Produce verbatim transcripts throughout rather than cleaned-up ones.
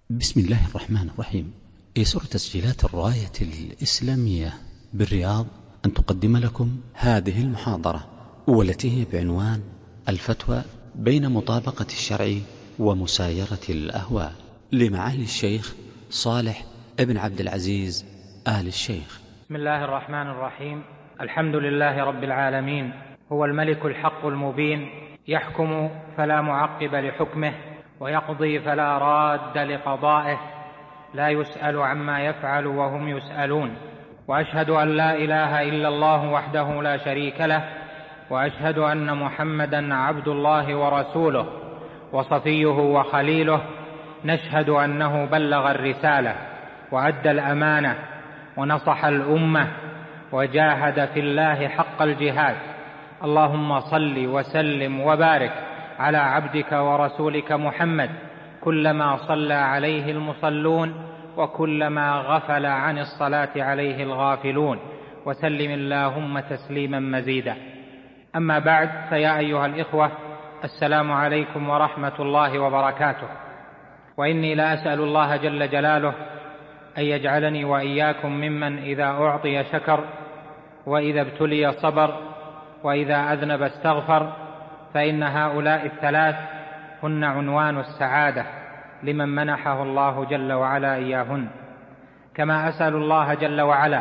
بسم الله الرحمن الرحيم. يسر تسجيلات الراية الإسلامية بالرياض أن تقدم لكم هذه المحاضرة، والتي هي بعنوان الفتوى بين مطابقة الشرع ومسايرة الأهواء، لمعالي الشيخ صالح ابن عبد العزيز آل الشيخ. بسم الله الرحمن الرحيم. الحمد لله رب العالمين، هو الملك الحق المبين، يحكم فلا معقب لحكمه، ويقضي فلا راد لقضائه، لا يسأل عما يفعل وهم يسألون. وأشهد أن لا إله إلا الله وحده لا شريك له، وأشهد أن محمدًا عبد الله ورسوله وصفيه وخليله. نشهد أنه بلغ الرسالة وأدى الأمانة ونصح الأمة وجاهد في الله حق الجهاد. اللهم صل وسلم وبارك على عبدك ورسولك محمد، كلما صلى عليه المصلون وكلما غفل عن الصلاة عليه الغافلون، وسلم اللهم تسليما مزيدا. أما بعد، فيا أيها الإخوة، السلام عليكم ورحمة الله وبركاته. وإني لا أسأل الله جل جلاله أن يجعلني وإياكم ممن إذا أعطي شكر، وإذا ابتلي صبر، وإذا أذنب استغفر، فإن هؤلاء الثلاث هن عنوان السعادة لمن منحه الله جل وعلا إياهن. كما أسأل الله جل وعلا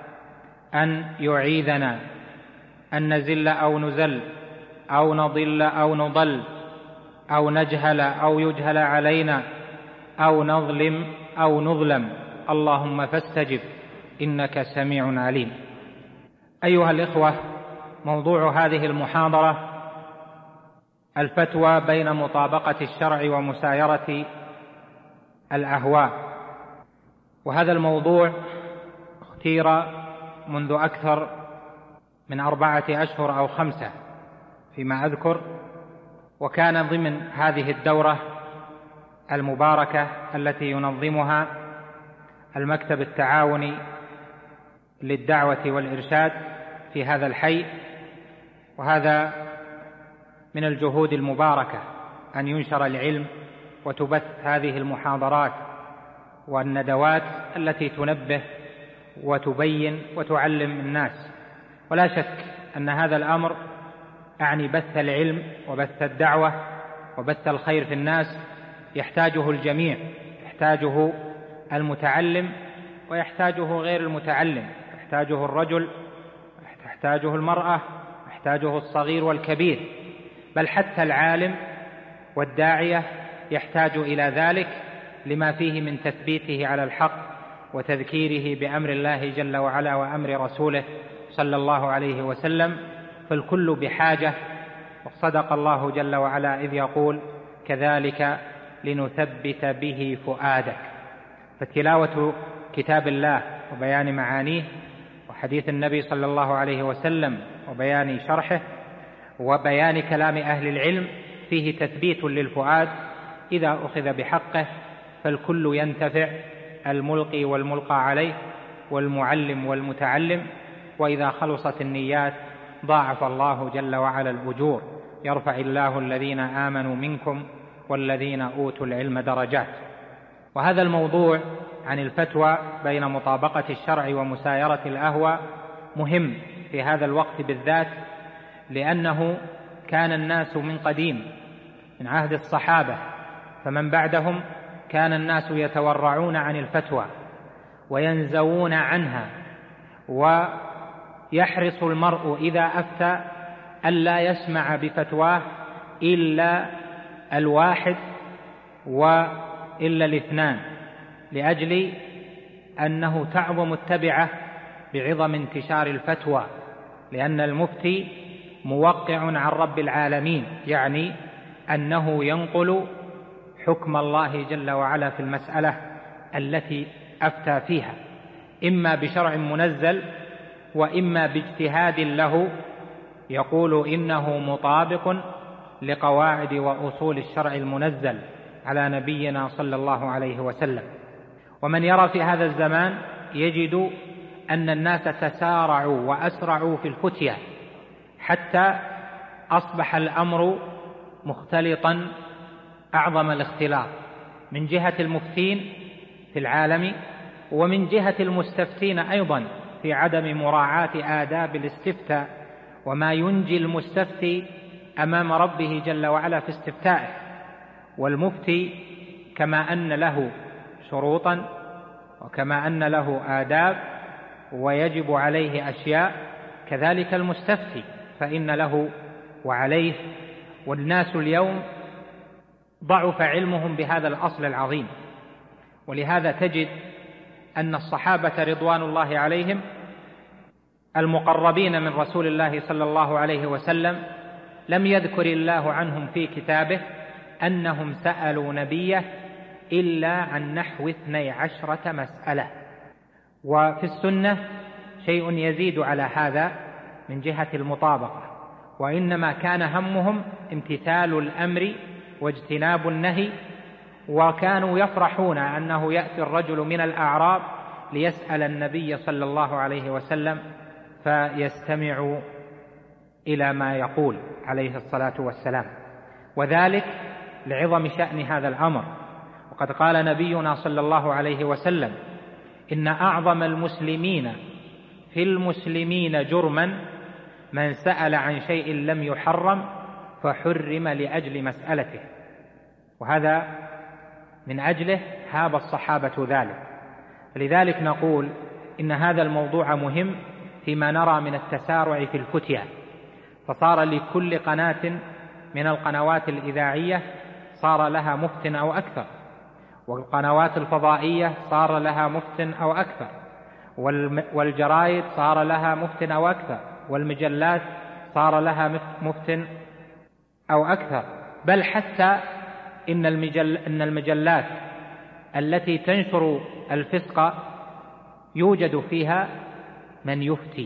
أن يعيذنا أن نزل أو نزل أو نضل أو نضل أو نجهل أو يجهل علينا أو نظلم أو نظلم. اللهم فاستجب إنك سميع عليم. أيها الإخوة، موضوع هذه المحاضرة الفتوى بين مطابقة الشرع ومسايرة الأهواء. وهذا الموضوع اختير منذ أكثر من أربعة أشهر أو خمسة فيما أذكر، وكان ضمن هذه الدورة المباركة التي ينظمها المكتب التعاوني للدعوة والإرشاد في هذا الحي. وهذا من الجهود المباركة أن ينشر العلم وتبث هذه المحاضرات والندوات التي تنبه وتبين وتعلم الناس. ولا شك أن هذا الأمر أعني بث العلم وبث الدعوة وبث الخير في الناس يحتاجه الجميع، يحتاجه المتعلم ويحتاجه غير المتعلم، يحتاجه الرجل، يحتاجه المرأة، يحتاجه الصغير والكبير، بل حتى العالم والداعية يحتاج إلى ذلك لما فيه من تثبيته على الحق وتذكيره بأمر الله جل وعلا وأمر رسوله صلى الله عليه وسلم. فالكل بحاجة، وصدق الله جل وعلا إذ يقول: كذلك لنثبت به فؤادك. فتلاوة كتاب الله وبيان معانيه، وحديث النبي صلى الله عليه وسلم وبيان شرحه، وبيان كلام أهل العلم فيه تثبيت للفؤاد. إذا أخذ بحقه فالكل ينتفع، الملقي والملقى عليه والمعلم والمتعلم. وإذا خلصت النيات ضاعف الله جل وعلا الأجور، يرفع الله الذين آمنوا منكم والذين أوتوا العلم درجات. وهذا الموضوع عن الفتوى بين مطابقة الشرع ومسايرة الأهوى مهم في هذا الوقت بالذات، لأنه كان الناس من قديم من عهد الصحابة فمن بعدهم كان الناس يتورعون عن الفتوى وينزوون عنها، ويحرص المرء إذا أفتى ألا يسمع بفتواه إلا الواحد وإلا الاثنان، لأجل أنه تعظم التبعة بعظم انتشار الفتوى، لأن المفتي موقع عن رب العالمين، يعني أنه ينقل حكم الله جل وعلا في المسألة التي أفتى فيها، إما بشرع منزل وإما باجتهاد له يقول إنه مطابق لقواعد وأصول الشرع المنزل على نبينا صلى الله عليه وسلم. ومن يرى في هذا الزمان يجد أن الناس تسارعوا وأسرعوا في الفتية، حتى أصبح الأمر مختلطا أعظم الاختلاط من جهة المفتين في العالم، ومن جهة المستفتين أيضا في عدم مراعاة آداب الاستفتاء وما ينجي المستفتي أمام ربه جل وعلا في استفتائه. والمفتي كما أن له شروطا وكما أن له آداب ويجب عليه أشياء، كذلك المستفتي فإن له وعليه. والناس اليوم ضعف علمهم بهذا الأصل العظيم، ولهذا تجد أن الصحابة رضوان الله عليهم المقربين من رسول الله صلى الله عليه وسلم لم يذكر الله عنهم في كتابه أنهم سألوا نبيه إلا عن نحو اثني عشرة مسألة. وفي السنة شيء يزيد على هذا من جهة المطابقة، وإنما كان همهم امتثال الأمر واجتناب النهي، وكانوا يفرحون أنه يأتي الرجل من الأعراب ليسأل النبي صلى الله عليه وسلم فيستمع إلى ما يقول عليه الصلاة والسلام، وذلك لعظم شأن هذا الأمر. وقد قال نبينا صلى الله عليه وسلم: إن أعظم المسلمين في المسلمين جرما من سأل عن شيء لم يحرم فحرم لأجل مسألته. وهذا من أجله هاب الصحابة ذلك. لذلك نقول إن هذا الموضوع مهم فيما نرى من التسارع في الفتية، فصار لكل قناة من القنوات الإذاعية صار لها مفت أو أكثر، والقنوات الفضائية صار لها مفت أو أكثر، والجرائد صار لها مفت أو أكثر، والمجلات صار لها مفت أو أكثر، بل حتى إن, المجل إن المجلات التي تنشر الفسق يوجد فيها من يفتي.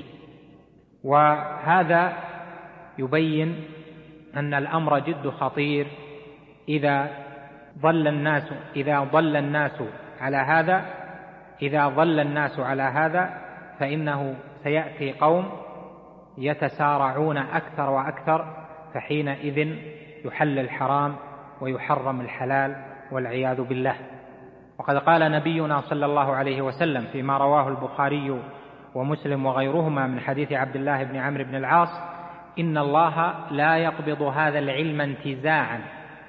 وهذا يبين أن الأمر جد خطير إذا ضل الناس إذا ضل الناس على هذا إذا ضل الناس على هذا فإنه سيأتي قوم يتسارعون أكثر وأكثر، فحينئذ يحل الحرام ويحرم الحلال والعياذ بالله. وقد قال نبينا صلى الله عليه وسلم فيما رواه البخاري ومسلم وغيرهما من حديث عبد الله بن عمرو بن العاص: إن الله لا يقبض هذا العلم انتزاعا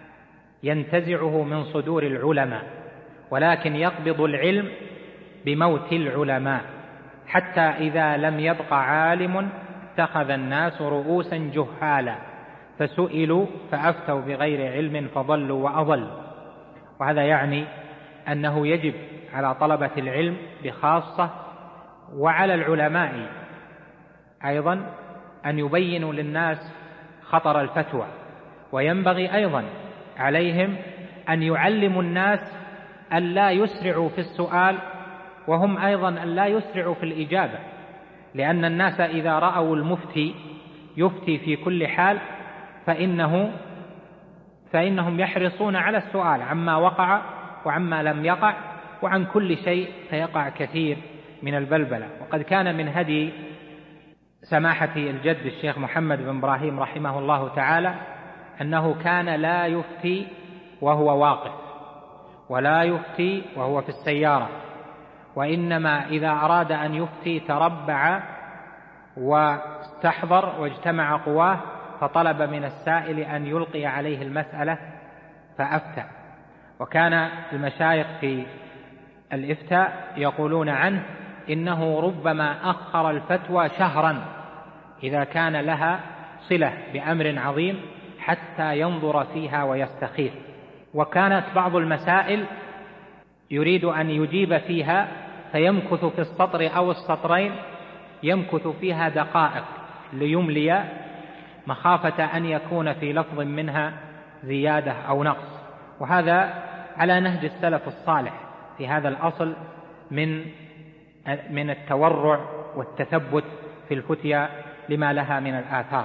ينتزعه من صدور العلماء، ولكن يقبض العلم بموت العلماء، حتى إذا لم يبق عالم اتخذ الناس رؤوسا جهالا فسئلوا فأفتوا بغير علم فضلوا وأضلوا. وهذا يعني أنه يجب على طلبة العلم بخاصة وعلى العلماء أيضا أن يبينوا للناس خطر الفتوى، وينبغي أيضا عليهم أن يعلموا الناس أن لا يسرعوا في السؤال، وهم أيضا أن لا يسرعوا في الإجابة، لأن الناس إذا رأوا المفتي يفتي في كل حال فإنه فإنهم يحرصون على السؤال عما وقع وعما لم يقع، وعن كل شيء فيقع كثير من البلبلة. وقد كان من هدي سماحة الجد الشيخ محمد بن إبراهيم رحمه الله تعالى أنه كان لا يفتي وهو واقف، ولا يفتي وهو في السيارة، وإنما إذا أراد أن يفتي تربع واستحضر واجتمع قواه فطلب من السائل أن يلقي عليه المسألة فأفتى. وكان المشايخ في الإفتاء يقولون عنه إنه ربما أخر الفتوى شهرا إذا كان لها صلة بأمر عظيم حتى ينظر فيها ويستخير. وكانت بعض المسائل يريد أن يجيب فيها فيمكث في السطر أو السطرين يمكث فيها دقائق ليملي، مخافة أن يكون في لفظ منها زيادة أو نقص. وهذا على نهج السلف الصالح في هذا الأصل من من التورع والتثبت في الفتيا لما لها من الآثار.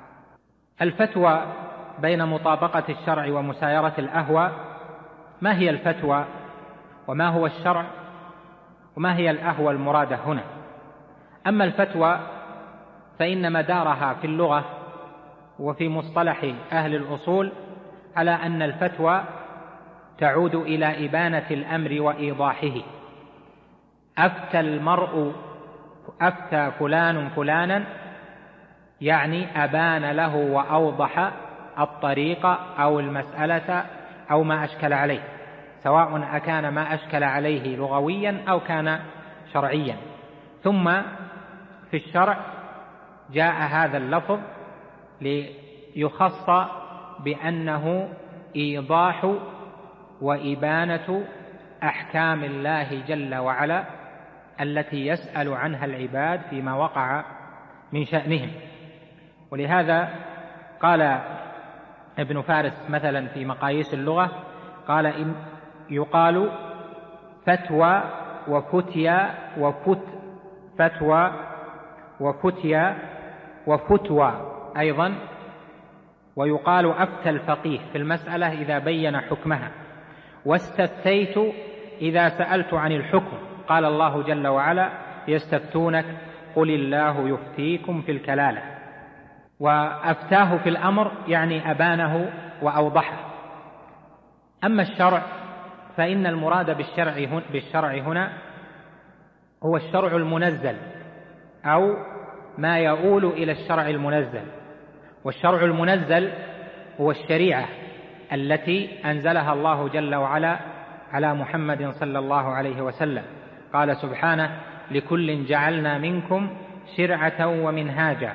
الفتوى بين مطابقة الشرع ومسايرة الأهوى: ما هي الفتوى وما هو الشرع وما هي الأهوى المرادة هنا؟ أما الفتوى فإن مدارها في اللغة وفي مصطلح أهل الأصول على أن الفتوى تعود إلى إبانة الأمر وإيضاحه. أفتى المرء أفتى فلان فلانا يعني أبان له وأوضح الطريق أو المسألة أو ما أشكل عليه، سواء أكان ما أشكل عليه لغويا أو كان شرعيا. ثم في الشرع جاء هذا اللفظ ليخص بأنه إيضاح وإبانة أحكام الله جل وعلا التي يسأل عنها العباد فيما وقع من شأنهم. ولهذا قال ابن فارس مثلا في مقاييس اللغة، قال إن يقال فتوى وفتيا وفت فتوى وفتيا وفتوى أيضا، ويقال أفتى الفقيه في المسألة إذا بين حكمها، واستفتيت إذا سألت عن الحكم. قال الله جل وعلا يستفتونك قل الله يفتيكم في الكلالة. وأفتاه في الأمر يعني أبانه وأوضحه. أما الشرع فإن المراد بالشرع بالشرع هنا هو الشرع المنزل أو ما يؤول إلى الشرع المنزل. والشرع المنزل هو الشريعة التي أنزلها الله جل وعلا على محمد صلى الله عليه وسلم. قال سبحانه لكل جعلنا منكم شرعة ومنهاجا.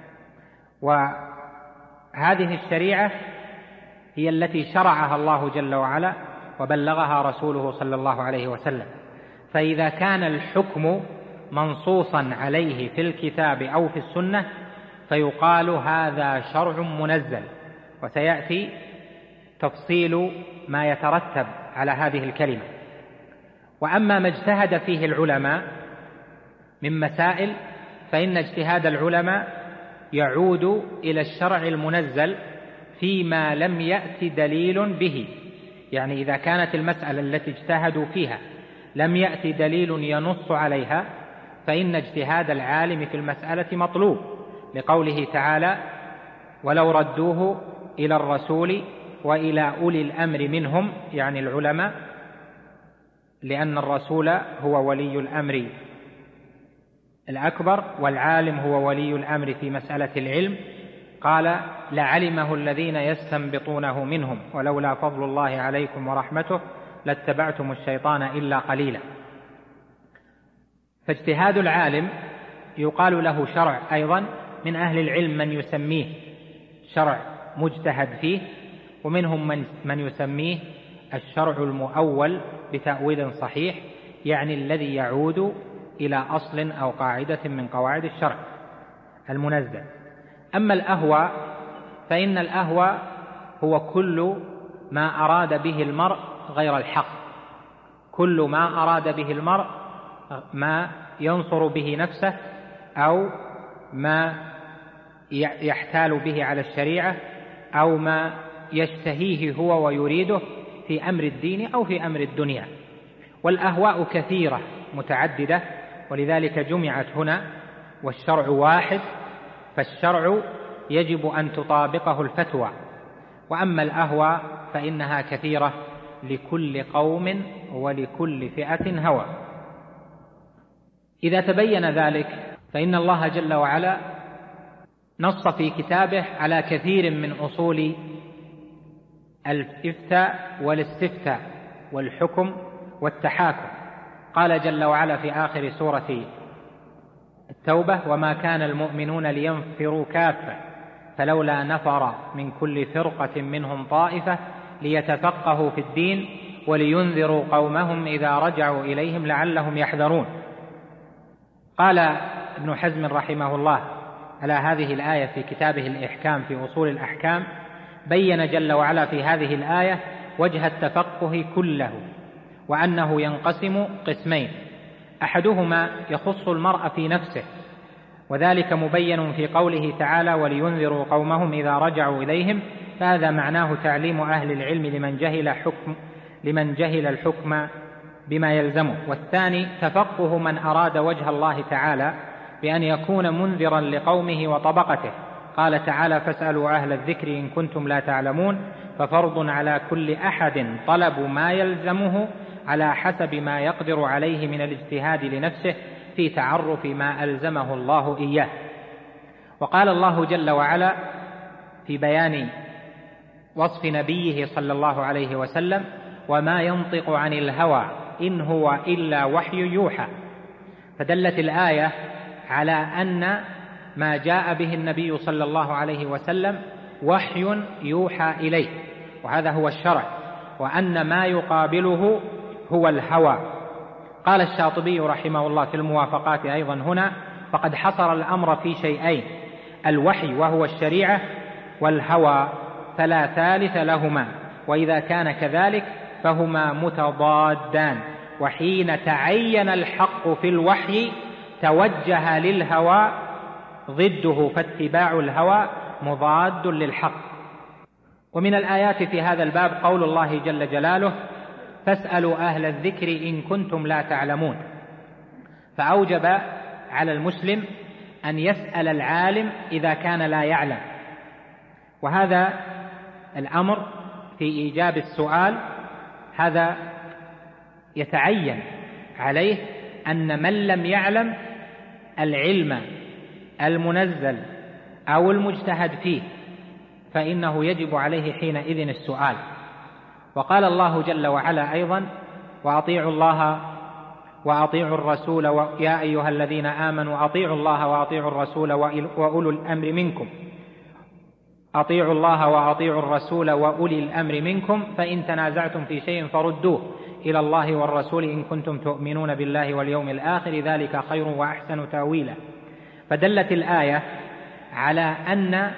وهذه الشريعة هي التي شرعها الله جل وعلا وبلغها رسوله صلى الله عليه وسلم. فإذا كان الحكم منصوصا عليه في الكتاب أو في السنة فيقال هذا شرع منزل، وسيأتي تفصيل ما يترتب على هذه الكلمة. وأما ما اجتهد فيه العلماء من مسائل فإن اجتهاد العلماء يعود إلى الشرع المنزل فيما لم يأت دليل به. يعني إذا كانت المسألة التي اجتهدوا فيها لم يأت دليل ينص عليها فإن اجتهاد العالم في المسألة مطلوب، لقوله تعالى ولو ردوه إلى الرسول وإلى أولي الأمر منهم، يعني العلماء، لأن الرسول هو ولي الأمر الأكبر والعالم هو ولي الأمر في مسألة العلم. قال لعلمه الذين يستنبطونه منهم ولولا فضل الله عليكم ورحمته لاتبعتم الشيطان إلا قليلا. فاجتهاد العالم يقال له شرع. أيضا من أهل العلم من يسميه شرع مجتهد فيه، ومنهم من, من يسميه الشرع المؤول بتأويل صحيح، يعني الذي يعود إلى أصل أو قاعدة من قواعد الشرع المنزل. أما الأهوى فإن الأهوى هو كل ما أراد به المرء غير الحق، كل ما أراد به المرء ما ينصر به نفسه أو ما يحتال به على الشريعة أو ما يشتهيه هو ويريده في أمر الدين أو في أمر الدنيا. والأهواء كثيرة متعددة، ولذلك جمعت هنا، والشرع واحد، فالشرع يجب أن تطابقه الفتوى. وأما الأهوى فإنها كثيرة لكل قوم ولكل فئة هوى. إذا تبين ذلك فإن الله جل وعلا نص في كتابه على كثير من أصول الإفتاء والاستفتاء والحكم والتحاكم. قال جل وعلا في آخر سورة التوبة وما كان المؤمنون لينفروا كافة فلولا نفر من كل فرقة منهم طائفة ليتفقهوا في الدين ولينذروا قومهم إذا رجعوا إليهم لعلهم يحذرون. قال ابن حزم رحمه الله على هذه الآية في كتابه الإحكام في أصول الأحكام، بين جل وعلا في هذه الآية وجه التفقه كله، وأنه ينقسم قسمين: أحدهما يخص المرء في نفسه، وذلك مبين في قوله تعالى ولينذروا قومهم إذا رجعوا إليهم، فهذا معناه تعليم أهل العلم لمن جهل حكم لمن جهل الحكم بما يلزمه. والثاني تفقه من أراد وجه الله تعالى بأن يكون منذرا لقومه وطبقته، قال تعالى: فاسألوا أهل الذكر إن كنتم لا تعلمون، ففرض على كل أحد طلب ما يلزمه على حسب ما يقدر عليه من الاجتهاد لنفسه في تعرف ما ألزمه الله إياه. وقال الله جل وعلا في بيان وصف نبيه صلى الله عليه وسلم: وما ينطق عن الهوى إن هو إلا وحي يوحى. فدلت الآية على أن ما جاء به النبي صلى الله عليه وسلم وحي يوحى إليه، وهذا هو الشرع، وأن ما يقابله هو الهوى. قال الشاطبي رحمه الله في الموافقات أيضا هنا: فقد حصر الأمر في شيئين: الوحي وهو الشريعة، والهوى فلا ثالث لهما، وإذا كان كذلك فهما متضادان، وحين تعين الحق في الوحي توجه للهوى ضده، فاتباع الهوى مضاد للحق. ومن الآيات في هذا الباب قول الله جل جلاله: فاسألوا أهل الذكر إن كنتم لا تعلمون. فأوجب على المسلم أن يسأل العالم إذا كان لا يعلم، وهذا الأمر في إيجاب السؤال هذا يتعين عليه أن من لم يعلم العلم المنزل أو المجتهد فيه فإنه يجب عليه حينئذ السؤال. وقال الله جل وعلا أيضا: وأطيعوا الله وأطيعوا الرسول يا أيها الذين آمنوا أطيعوا الله وأطيعوا الرسول وأولو الأمر منكم أطيعوا الله وأطيعوا الرسول وأولي الأمر منكم فإن تنازعتم في شيء فردوه إلى الله والرسول إن كنتم تؤمنون بالله واليوم الآخر ذلك خير وأحسن تأويلا. فدلت الآية على أن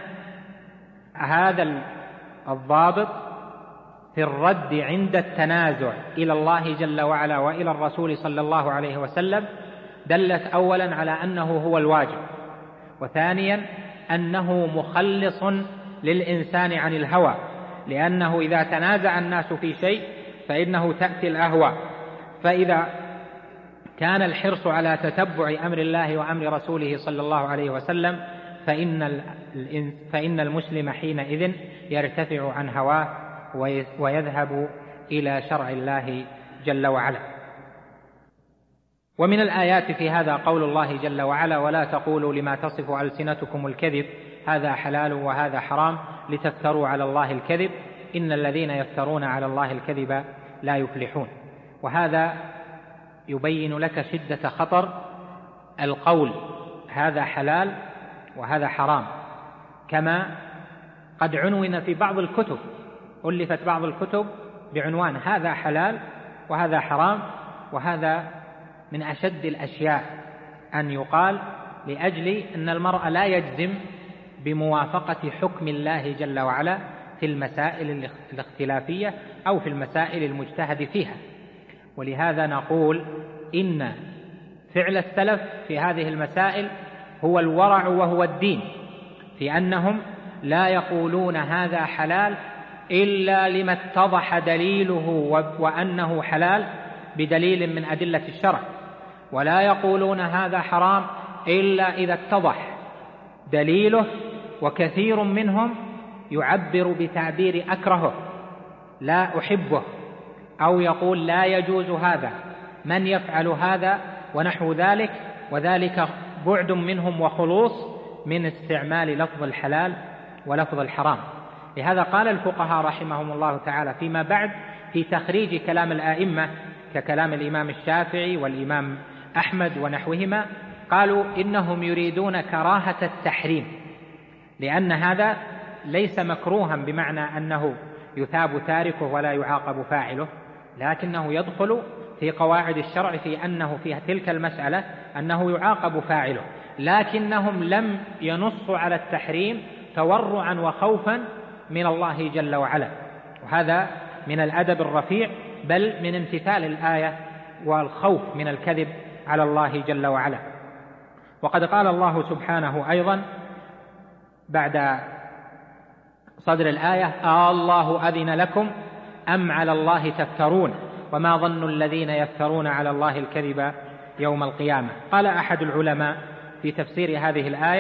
هذا الضابط في الرد عند التنازع إلى الله جل وعلا وإلى الرسول صلى الله عليه وسلم دلت أولا على أنه هو الواجب، وثانيا أنه مخلص للإنسان عن الهوى، لأنه إذا تنازع الناس في شيء فإنه تأتي الأهواء. فإذا كان الحرص على تتبع أمر الله وأمر رسوله صلى الله عليه وسلم فإن فإن المسلم حينئذ يرتفع عن هواه ويذهب إلى شرع الله جل وعلا. ومن الآيات في هذا قول الله جل وعلا: ولا تقولوا لما تصف ألسنتكم الكذب هذا حلال وهذا حرام لتفتروا على الله الكذب إن الذين يفترون على الله الكذب لا يفلحون. وهذا يبين لك شدة خطر القول هذا حلال وهذا حرام، كما قد عنون في بعض الكتب، ألفت بعض الكتب بعنوان هذا حلال وهذا حرام، وهذا من أشد الأشياء أن يقال لأجل أن المرء لا يجزم بموافقة حكم الله جل وعلا في المسائل الاختلافية أو في المسائل المجتهد فيها. ولهذا نقول إن فعل السلف في هذه المسائل هو الورع وهو الدين، في أنهم لا يقولون هذا حلال إلا لما اتضح دليله وأنه حلال بدليل من أدلة الشرع، ولا يقولون هذا حرام إلا إذا اتضح دليله، وكثير منهم يعبر بتعبير أكرهه لا أحبه، أو يقول لا يجوز هذا، من يفعل هذا ونحو ذلك، وذلك بعد منهم وخلوص من استعمال لفظ الحلال ولفظ الحرام. لهذا قال الفقهاء رحمهم الله تعالى فيما بعد في تخريج كلام الآئمة ككلام الإمام الشافعي والإمام أحمد ونحوهما، قالوا إنهم يريدون كراهة التحريم، لأن هذا ليس مكروها بمعنى أنه يثاب تاركه ولا يعاقب فاعله، لكنه يدخل في قواعد الشرع في أنه في تلك المسألة أنه يعاقب فاعله، لكنهم لم ينصوا على التحريم تورعا وخوفا من الله جل وعلا. وهذا من الأدب الرفيع، بل من امتثال الآية والخوف من الكذب على الله جل وعلا. وقد قال الله سبحانه أيضا بعد صدر الآية: آه الله أذن لكم أم على الله تفترون وما ظن الذين يفترون على الله الكذب يوم القيامة. قال أحد العلماء في تفسير هذه الآية: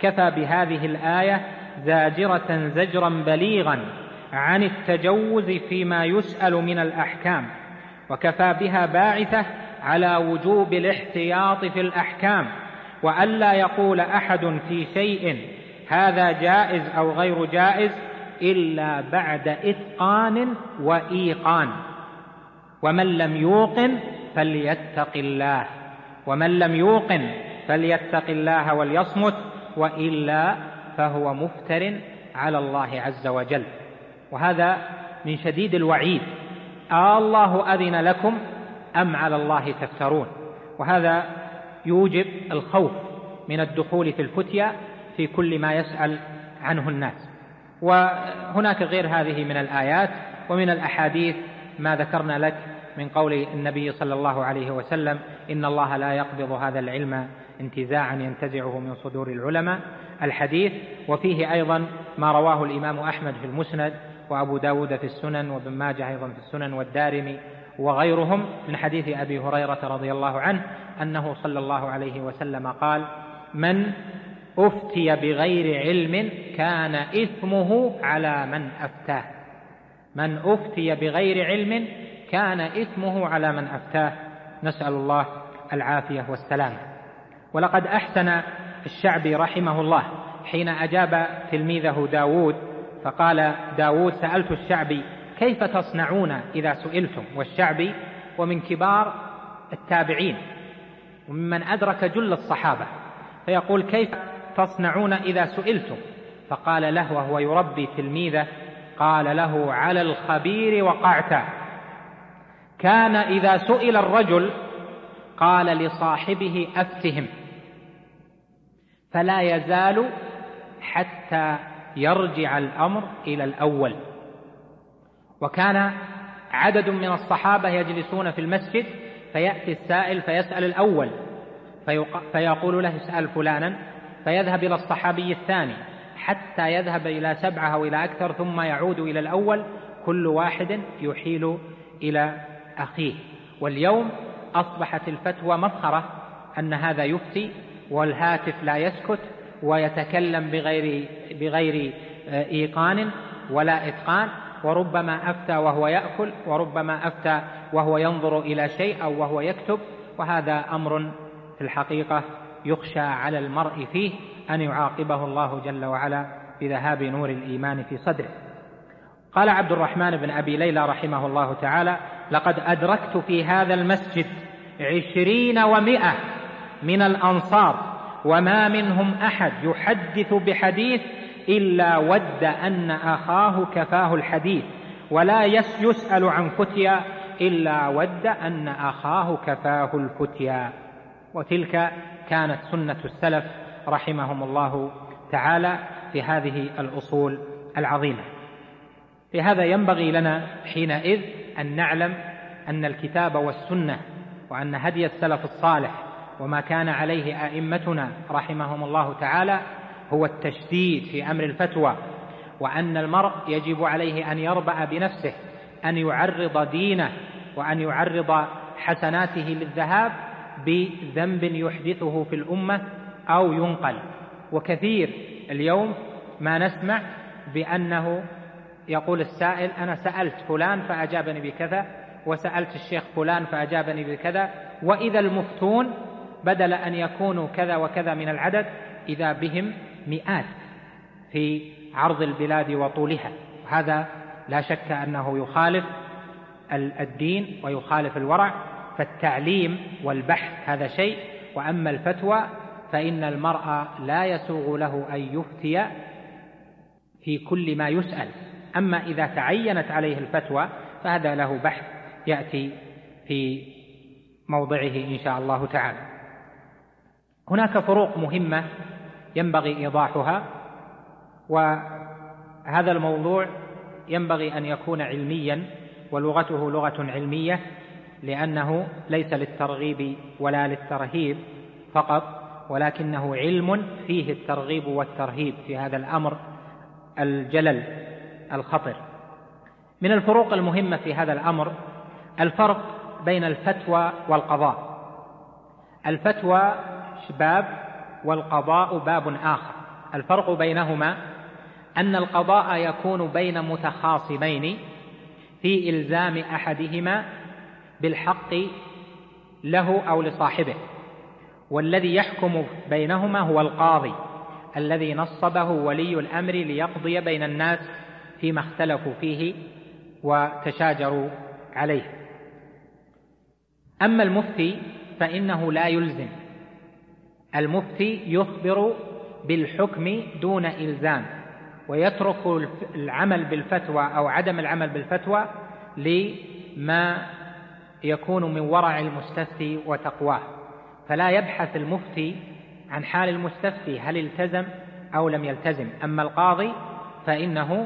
كفى بهذه الآية زاجرة زجرا بليغا عن التجوز فيما يسأل من الأحكام، وكفى بها باعثة على وجوب الاحتياط في الأحكام، وألا يقول أحد في شيء هذا جائز أو غير جائز إلا بعد إتقان وإيقان. ومن لم يوقن فليتق الله ومن لم يوقن فليتق الله وليصمت، وإلا فهو مفتر على الله عز وجل. وهذا من شديد الوعيد، آه الله أذن لكم أم على الله تفترون؟ وهذا يوجب الخوف من الدخول في الفتيا في كل ما يسأل عنه الناس. وهناك غير هذه من الآيات ومن الأحاديث ما ذكرنا لك من قول النبي صلى الله عليه وسلم: إن الله لا يقبض هذا العلم انتزاعا ينتزعه من صدور العلماء، الحديث. وفيه أيضا ما رواه الإمام أحمد في المسند، وأبو داود في السنن، وابن ماجه أيضا في السنن، والدارمي وغيرهم من حديث أبي هريرة رضي الله عنه أنه صلى الله عليه وسلم قال: من أفتي بغير علم كان إثمه على من أفتاه. من أفتي بغير علم كان إثمه على من أفتاه، نسأل الله العافية والسلامة. ولقد أحسن الشعبي رحمه الله حين أجاب تلميذه داود، فقال داود: سألت الشعبي كيف تصنعون إذا سئلتم؟ والشعبي ومن كبار التابعين وممن أدرك جل الصحابة، فيقول: كيف تصنعون إذا سئلتم؟ فقال له وهو يربي تلميذه، قال له: على الخبير وقعت. كان إذا سئل الرجل قال لصاحبه: أفتهم، فلا يزال حتى يرجع الأمر إلى الأول. وكان عدد من الصحابة يجلسون في المسجد، فيأتي السائل فيسأل الأول فيقول له: اسأل فلانا، فيذهب إلى الصحابي الثاني حتى يذهب إلى سبعة أو إلى أكثر، ثم يعود إلى الأول، كل واحد يحيل إلى أخيه. واليوم أصبحت الفتوى مفخرة أن هذا يفتي والهاتف لا يسكت ويتكلم بغير, بغير إيقان ولا إتقان، وربما أفتى وهو يأكل، وربما أفتى وهو ينظر إلى شيء أو وهو يكتب. وهذا أمر في الحقيقة يخشى على المرء فيه أن يعاقبه الله جل وعلا بذهاب نور الإيمان في صدره. قال عبد الرحمن بن أبي ليلى رحمه الله تعالى: لقد أدركت في هذا المسجد عشرين ومئة من الأنصار، وما منهم أحد يحدث بحديث إلا ود أن أخاه كفاه الحديث، ولا يسأل عن فتيا إلا ود أن أخاه كفاه الفتيا. وتلك كانت سنة السلف رحمهم الله تعالى في هذه الأصول العظيمة. لهذا ينبغي لنا حينئذ أن نعلم أن الكتاب والسنة وأن هدي السلف الصالح وما كان عليه أئمتنا رحمهم الله تعالى هو التشديد في أمر الفتوى، وأن المرء يجب عليه أن يربأ بنفسه، أن يعرض دينه وأن يعرض حسناته للذهاب بذنب يحدثه في الأمة أو ينقل. وكثير اليوم ما نسمع بأنه يقول السائل: أنا سألت فلان فأجابني بكذا، وسألت الشيخ فلان فأجابني بكذا، وإذا المفتون بدل أن يكونوا كذا وكذا من العدد إذا بهم مئات في عرض البلاد وطولها. هذا لا شك أنه يخالف الدين ويخالف الورع. فالتعليم والبحث هذا شيء، وأما الفتوى فإن المرء لا يسوغ له أن يفتي في كل ما يسأل. أما إذا تعينت عليه الفتوى فهذا له بحث يأتي في موضعه إن شاء الله تعالى. هناك فروق مهمة ينبغي إيضاحها، وهذا الموضوع ينبغي أن يكون علميا ولغته لغة علمية، لأنه ليس للترغيب ولا للترهيب فقط، ولكنه علم فيه الترغيب والترهيب في هذا الأمر الجلل الخطر. من الفروق المهمة في هذا الأمر الفرق بين الفتوى والقضاء. الفتوى باب والقضاء باب آخر. الفرق بينهما أن القضاء يكون بين متخاصمين في إلزام أحدهما بالحق له أو لصاحبه، والذي يحكم بينهما هو القاضي الذي نصبه ولي الأمر ليقضي بين الناس فيما اختلفوا فيه وتشاجروا عليه. أما المفتي فإنه لا يلزم، المفتي يخبر بالحكم دون إلزام، ويترك العمل بالفتوى أو عدم العمل بالفتوى لما يكون من ورع المستفتي وتقواه، فلا يبحث المفتي عن حال المستفتي هل التزم أو لم يلتزم. أما القاضي فإنه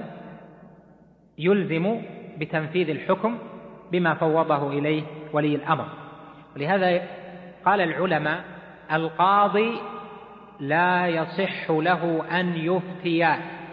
يلزم بتنفيذ الحكم بما فوضه إليه ولي الأمر. ولهذا قال العلماء: القاضي لا يصح له أن يفتي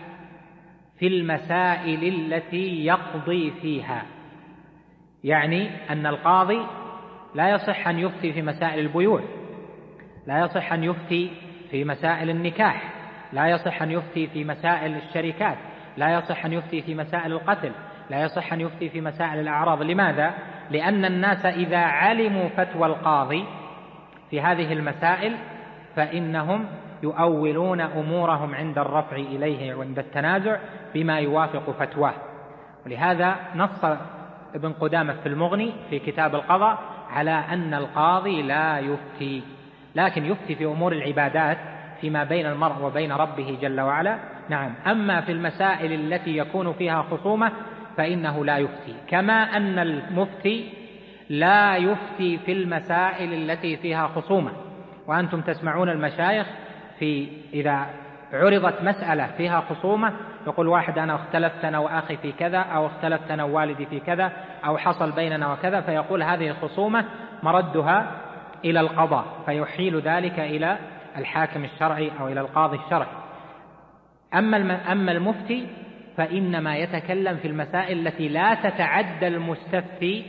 في المسائل التي يقضي فيها، يعني أن القاضي لا يصح أن يفتي في مسائل البيوع، لا يصح أن يفتي في مسائل النكاح، لا يصح أن يفتي في مسائل الشركات، لا يصح أن يفتي في مسائل القتل، لا يصح أن يفتي في مسائل الأعراض. لماذا؟ لأن الناس إذا علموا فتوى القاضي في هذه المسائل فإنهم يؤولون أمورهم عند الرفع إليه وعند التنازع بما يوافق فتواه. ولهذا نص ابن قدامة في المغني في كتاب القضاء على أن القاضي لا يفتي، لكن يفتي في أمور العبادات فيما بين المرء وبين ربه جل وعلا. نعم. أما في المسائل التي يكون فيها خصومة فإنه لا يفتي، كما أن المفتي لا يفتي في المسائل التي فيها خصومة. وأنتم تسمعون المشايخ في إذا عرضت مسألة فيها خصومة يقول واحد: أنا اختلفت أنا وأخي في كذا، أو اختلفت أنا ووالدي في كذا، أو حصل بيننا وكذا، فيقول هذه الخصومة مردها إلى القضاء، فيحيل ذلك إلى الحاكم الشرعي أو إلى القاضي الشرعي. أما أما المفتي فإنما يتكلم في المسائل التي لا تتعدى المستفتي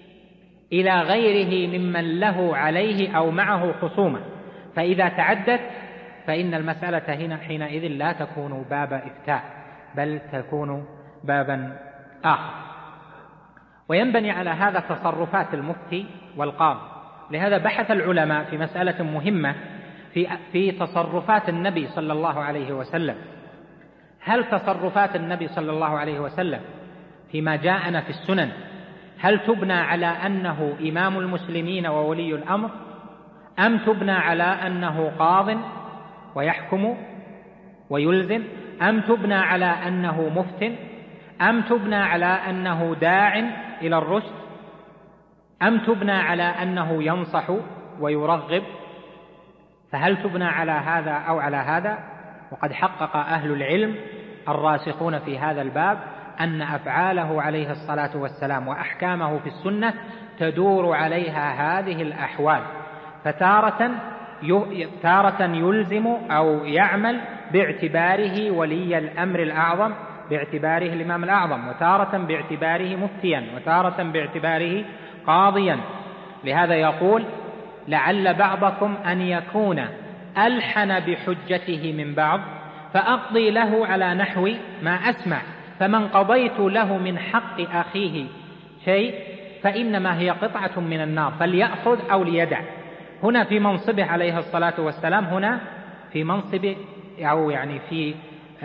إلى غيره ممن له عليه أو معه خصومة، فإذا تعدت فإن المسألة هنا حينئذ لا تكون باب إفتاء بل تكون بابا آخر. وينبني على هذا تصرفات المفتي والقاضي. لهذا بحث العلماء في مسألة مهمة في في تصرفات النبي صلى الله عليه وسلم. هل تصرفات النبي صلى الله عليه وسلم فيما جاءنا في السنن هل تبنى على أنه إمام المسلمين وولي الأمر، أم تبنى على أنه قاض ويحكم ويلزم، أم تبنى على أنه مفت، أم تبنى على أنه داع إلى الرشد، أم تبنى على أنه ينصح ويرغب؟ فهل تبنى على هذا أو على هذا؟ وقد حقق أهل العلم الراسخون في هذا الباب أن أفعاله عليه الصلاة والسلام وأحكامه في السنة تدور عليها هذه الأحوال، فتارة تارة يلزم أو يعمل باعتباره ولي الأمر الأعظم باعتباره الإمام الأعظم، وتارة باعتباره مفتيا، وتارة باعتباره قاضيا. لهذا يقول: لعل بعضكم أن يكون ألحن بحجته من بعض فأقضي له على نحو ما أسمع، فمن قضيت له من حق أخيه شيء فإنما هي قطعة من النار فليأخذ أو ليدع. هنا في منصبه عليه الصلاة والسلام، هنا في منصب أو يعني في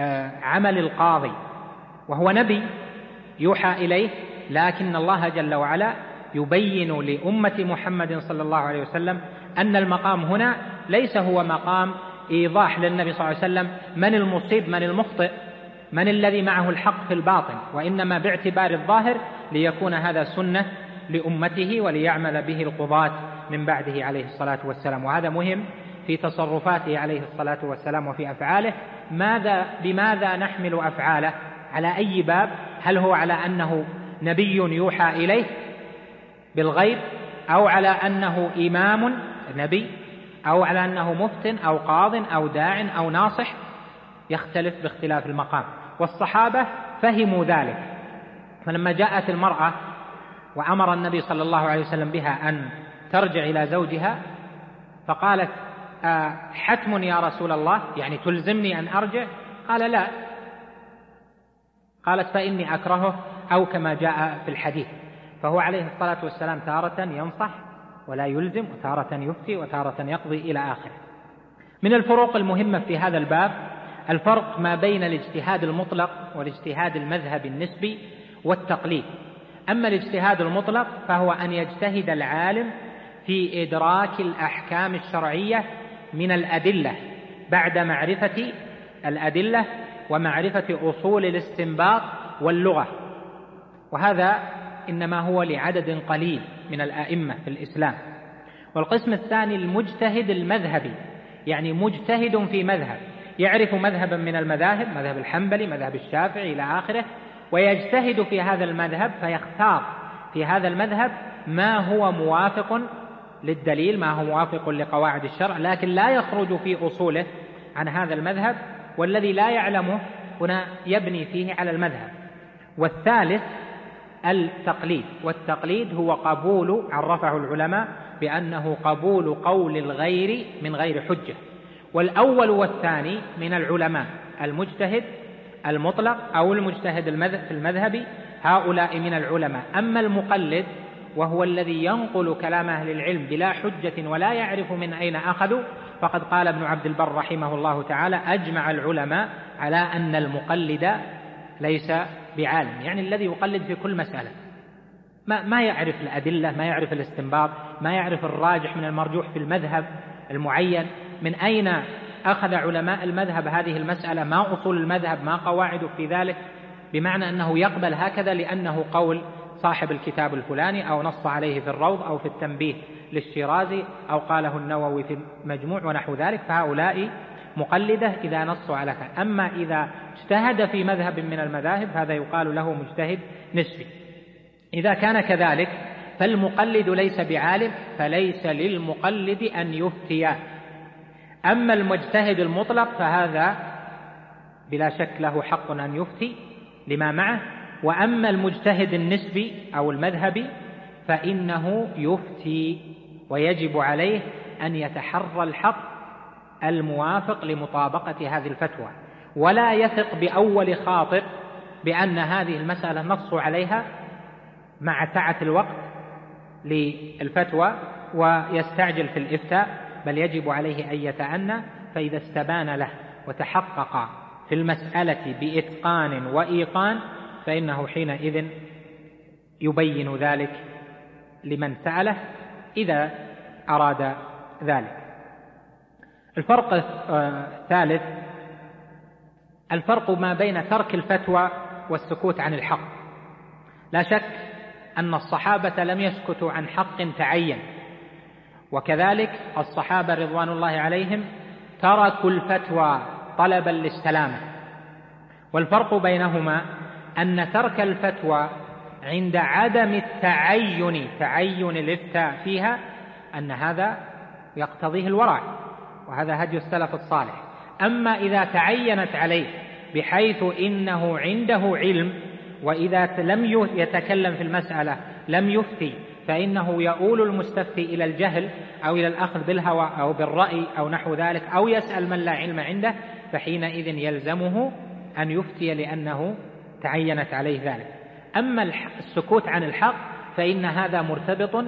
عمل القاضي، وهو نبي يوحى إليه، لكن الله جل وعلا يبين لأمة محمد صلى الله عليه وسلم أن المقام هنا ليس هو مقام إيضاح للنبي صلى الله عليه وسلم من المصيب من المخطئ، من الذي معه الحق في الباطن، وإنما باعتبار الظاهر ليكون هذا سنة لأمته وليعمل به القضاة من بعده عليه الصلاة والسلام. وهذا مهم في تصرفاته عليه الصلاة والسلام وفي أفعاله. ماذا بماذا نحمل أفعاله؟ على أي باب؟ هل هو على أنه نبي يوحى إليه بالغيب، أو على أنه إمام نبي، أو على أنه مفت أو قاض أو داع أو ناصح؟ يختلف باختلاف المقام. والصحابة فهموا ذلك، فلما جاءت المرأة وأمر النبي صلى الله عليه وسلم بها أن ترجع إلى زوجها، فقالت آه حتم يا رسول الله، يعني تلزمني أن أرجع؟ قال لا. قالت فإني أكرهه، أو كما جاء في الحديث. فهو عليه الصلاة والسلام تارة ينصح ولا يلزم، وتارة يفتي، وتارة يقضي إلى آخره. من الفروق المهمة في هذا الباب الفرق ما بين الاجتهاد المطلق والاجتهاد المذهبي النسبي والتقليد. أما الاجتهاد المطلق فهو أن يجتهد العالم في إدراك الأحكام الشرعية من الأدلة بعد معرفة الأدلة ومعرفة أصول الاستنباط واللغة، وهذا إنما هو لعدد قليل من الآئمة في الإسلام. والقسم الثاني المجتهد المذهبي، يعني مجتهد في مذهب، يعرف مذهبا من المذاهب، مذهب الحنبلي، مذهب الشافعي إلى آخره، ويجتهد في هذا المذهب فيختار في هذا المذهب ما هو موافق للدليل، ما هو موافق لقواعد الشرع، لكن لا يخرج في أصوله عن هذا المذهب، والذي لا يعلمه هنا يبني فيه على المذهب. والثالث التقليد، والتقليد هو قبول، عرفه العلماء بأنه قبول قول الغير من غير حجة. والأول والثاني من العلماء المجتهد المطلق أو المجتهد في المذهب، هؤلاء من العلماء. أما المقلد وهو الذي ينقل كلام أهل العلم بلا حجة ولا يعرف من أين أخذوا، فقد قال ابن عبد البر رحمه الله تعالى: أجمع العلماء على أن المقلد ليس بعالم، يعني الذي يقلد في كل مسألة ما, ما يعرف الأدلة، ما يعرف الاستنباط، ما يعرف الراجح من المرجوح في المذهب المعين، من أين أخذ علماء المذهب هذه المسألة، ما أصول المذهب، ما قواعده في ذلك، بمعنى أنه يقبل هكذا لأنه قول صاحب الكتاب الفلاني، أو نص عليه في الروض أو في التنبيه للشيرازي، أو قاله النووي في المجموع ونحو ذلك، فهؤلاء مقلدة إذا نصوا على كذا. أما إذا اجتهد في مذهب من المذاهب هذا يقال له مجتهد نسبي. إذا كان كذلك فالمقلد ليس بعالم، فليس للمقلد أن يفتي. أما المجتهد المطلق فهذا بلا شك له حق أن يفتي لما معه. وأما المجتهد النسبي أو المذهبي فإنه يفتي، ويجب عليه أن يتحرى الحق الموافق لمطابقة هذه الفتوى، ولا يثق بأول خاطر بأن هذه المسألة نص عليها مع سعة الوقت للفتوى ويستعجل في الإفتاء، بل يجب عليه أن يتأنى. فإذا استبان له وتحقق في المسألة بإتقان وإيقان فإنه حينئذ يبين ذلك لمن سأله إذا أراد ذلك. الفرق الثالث الفرق ما بين ترك الفتوى والسكوت عن الحق. لا شك أن الصحابة لم يسكتوا عن حق تعين، وكذلك الصحابة رضوان الله عليهم تركوا الفتوى طلبا للسلامة. والفرق بينهما أن ترك الفتوى عند عدم التعين، تعين الإفتاء فيها، أن هذا يقتضيه الورع، وهذا هدي السلف الصالح. أما إذا تعينت عليه بحيث إنه عنده علم، وإذا لم يتكلم في المسألة لم يفتي، فإنه يؤول المستفتي إلى الجهل أو إلى الأخذ بالهوى أو بالرأي أو نحو ذلك، أو يسأل من لا علم عنده، فحينئذ يلزمه أن يفتي لأنه تعينت عليه ذلك. أما السكوت عن الحق فإن هذا مرتبط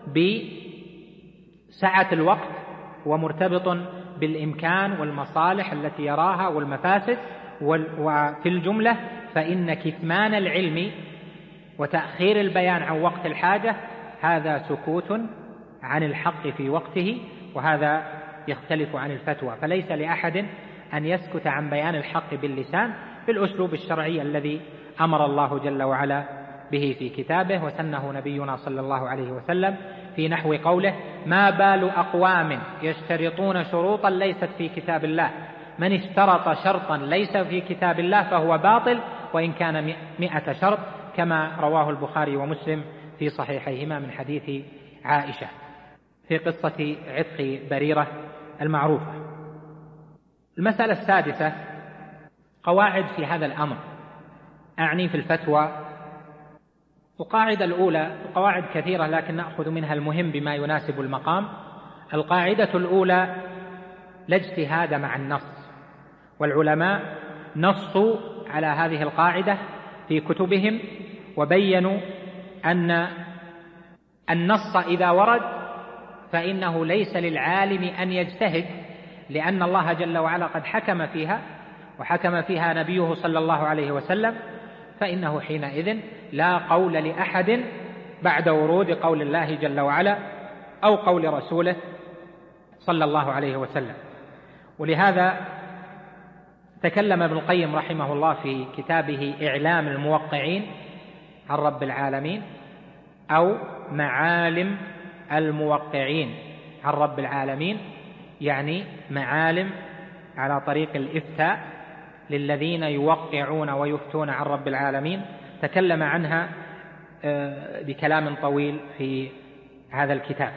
بسعة الوقت، ومرتبط بالإمكان والمصالح التي يراها والمفاسد. وفي الجملة فإن كتمان العلم وتأخير البيان عن وقت الحاجة هذا سكوت عن الحق في وقته، وهذا يختلف عن الفتوى. فليس لأحد أن يسكت عن بيان الحق باللسان بالأسلوب الشرعي الذي أمر الله جل وعلا به في كتابه، وسنه نبينا صلى الله عليه وسلم في نحو قوله: ما بال أقوام يشترطون شروطا ليست في كتاب الله، من اشترط شرطا ليس في كتاب الله فهو باطل وإن كان مئة شرط، كما رواه البخاري ومسلم في صحيحيهما من حديث عائشة في قصة عتق بريرة المعروفة. المسألة السادسة قواعد في هذا الأمر، أعني في الفتوى. القاعدة الأولى، القواعد كثيرة لكن نأخذ منها المهم بما يناسب المقام. القاعدة الأولى: لا اجتهاد مع النص، والعلماء نصوا على هذه القاعدة في كتبهم وبينوا أن النص إذا ورد فإنه ليس للعالم أن يجتهد، لأن الله جل وعلا قد حكم فيها وحكم فيها نبيه صلى الله عليه وسلم، فإنه حينئذ لا قول لأحد بعد ورود قول الله جل وعلا أو قول رسوله صلى الله عليه وسلم. ولهذا تكلم ابن القيم رحمه الله في كتابه إعلام الموقعين عن رب العالمين أو معالم الموقعين عن رب العالمين، يعني معالم على طريق الإفتاء للذين يوقعون ويفتون عن رب العالمين، تكلم عنها بكلام طويل في هذا الكتاب.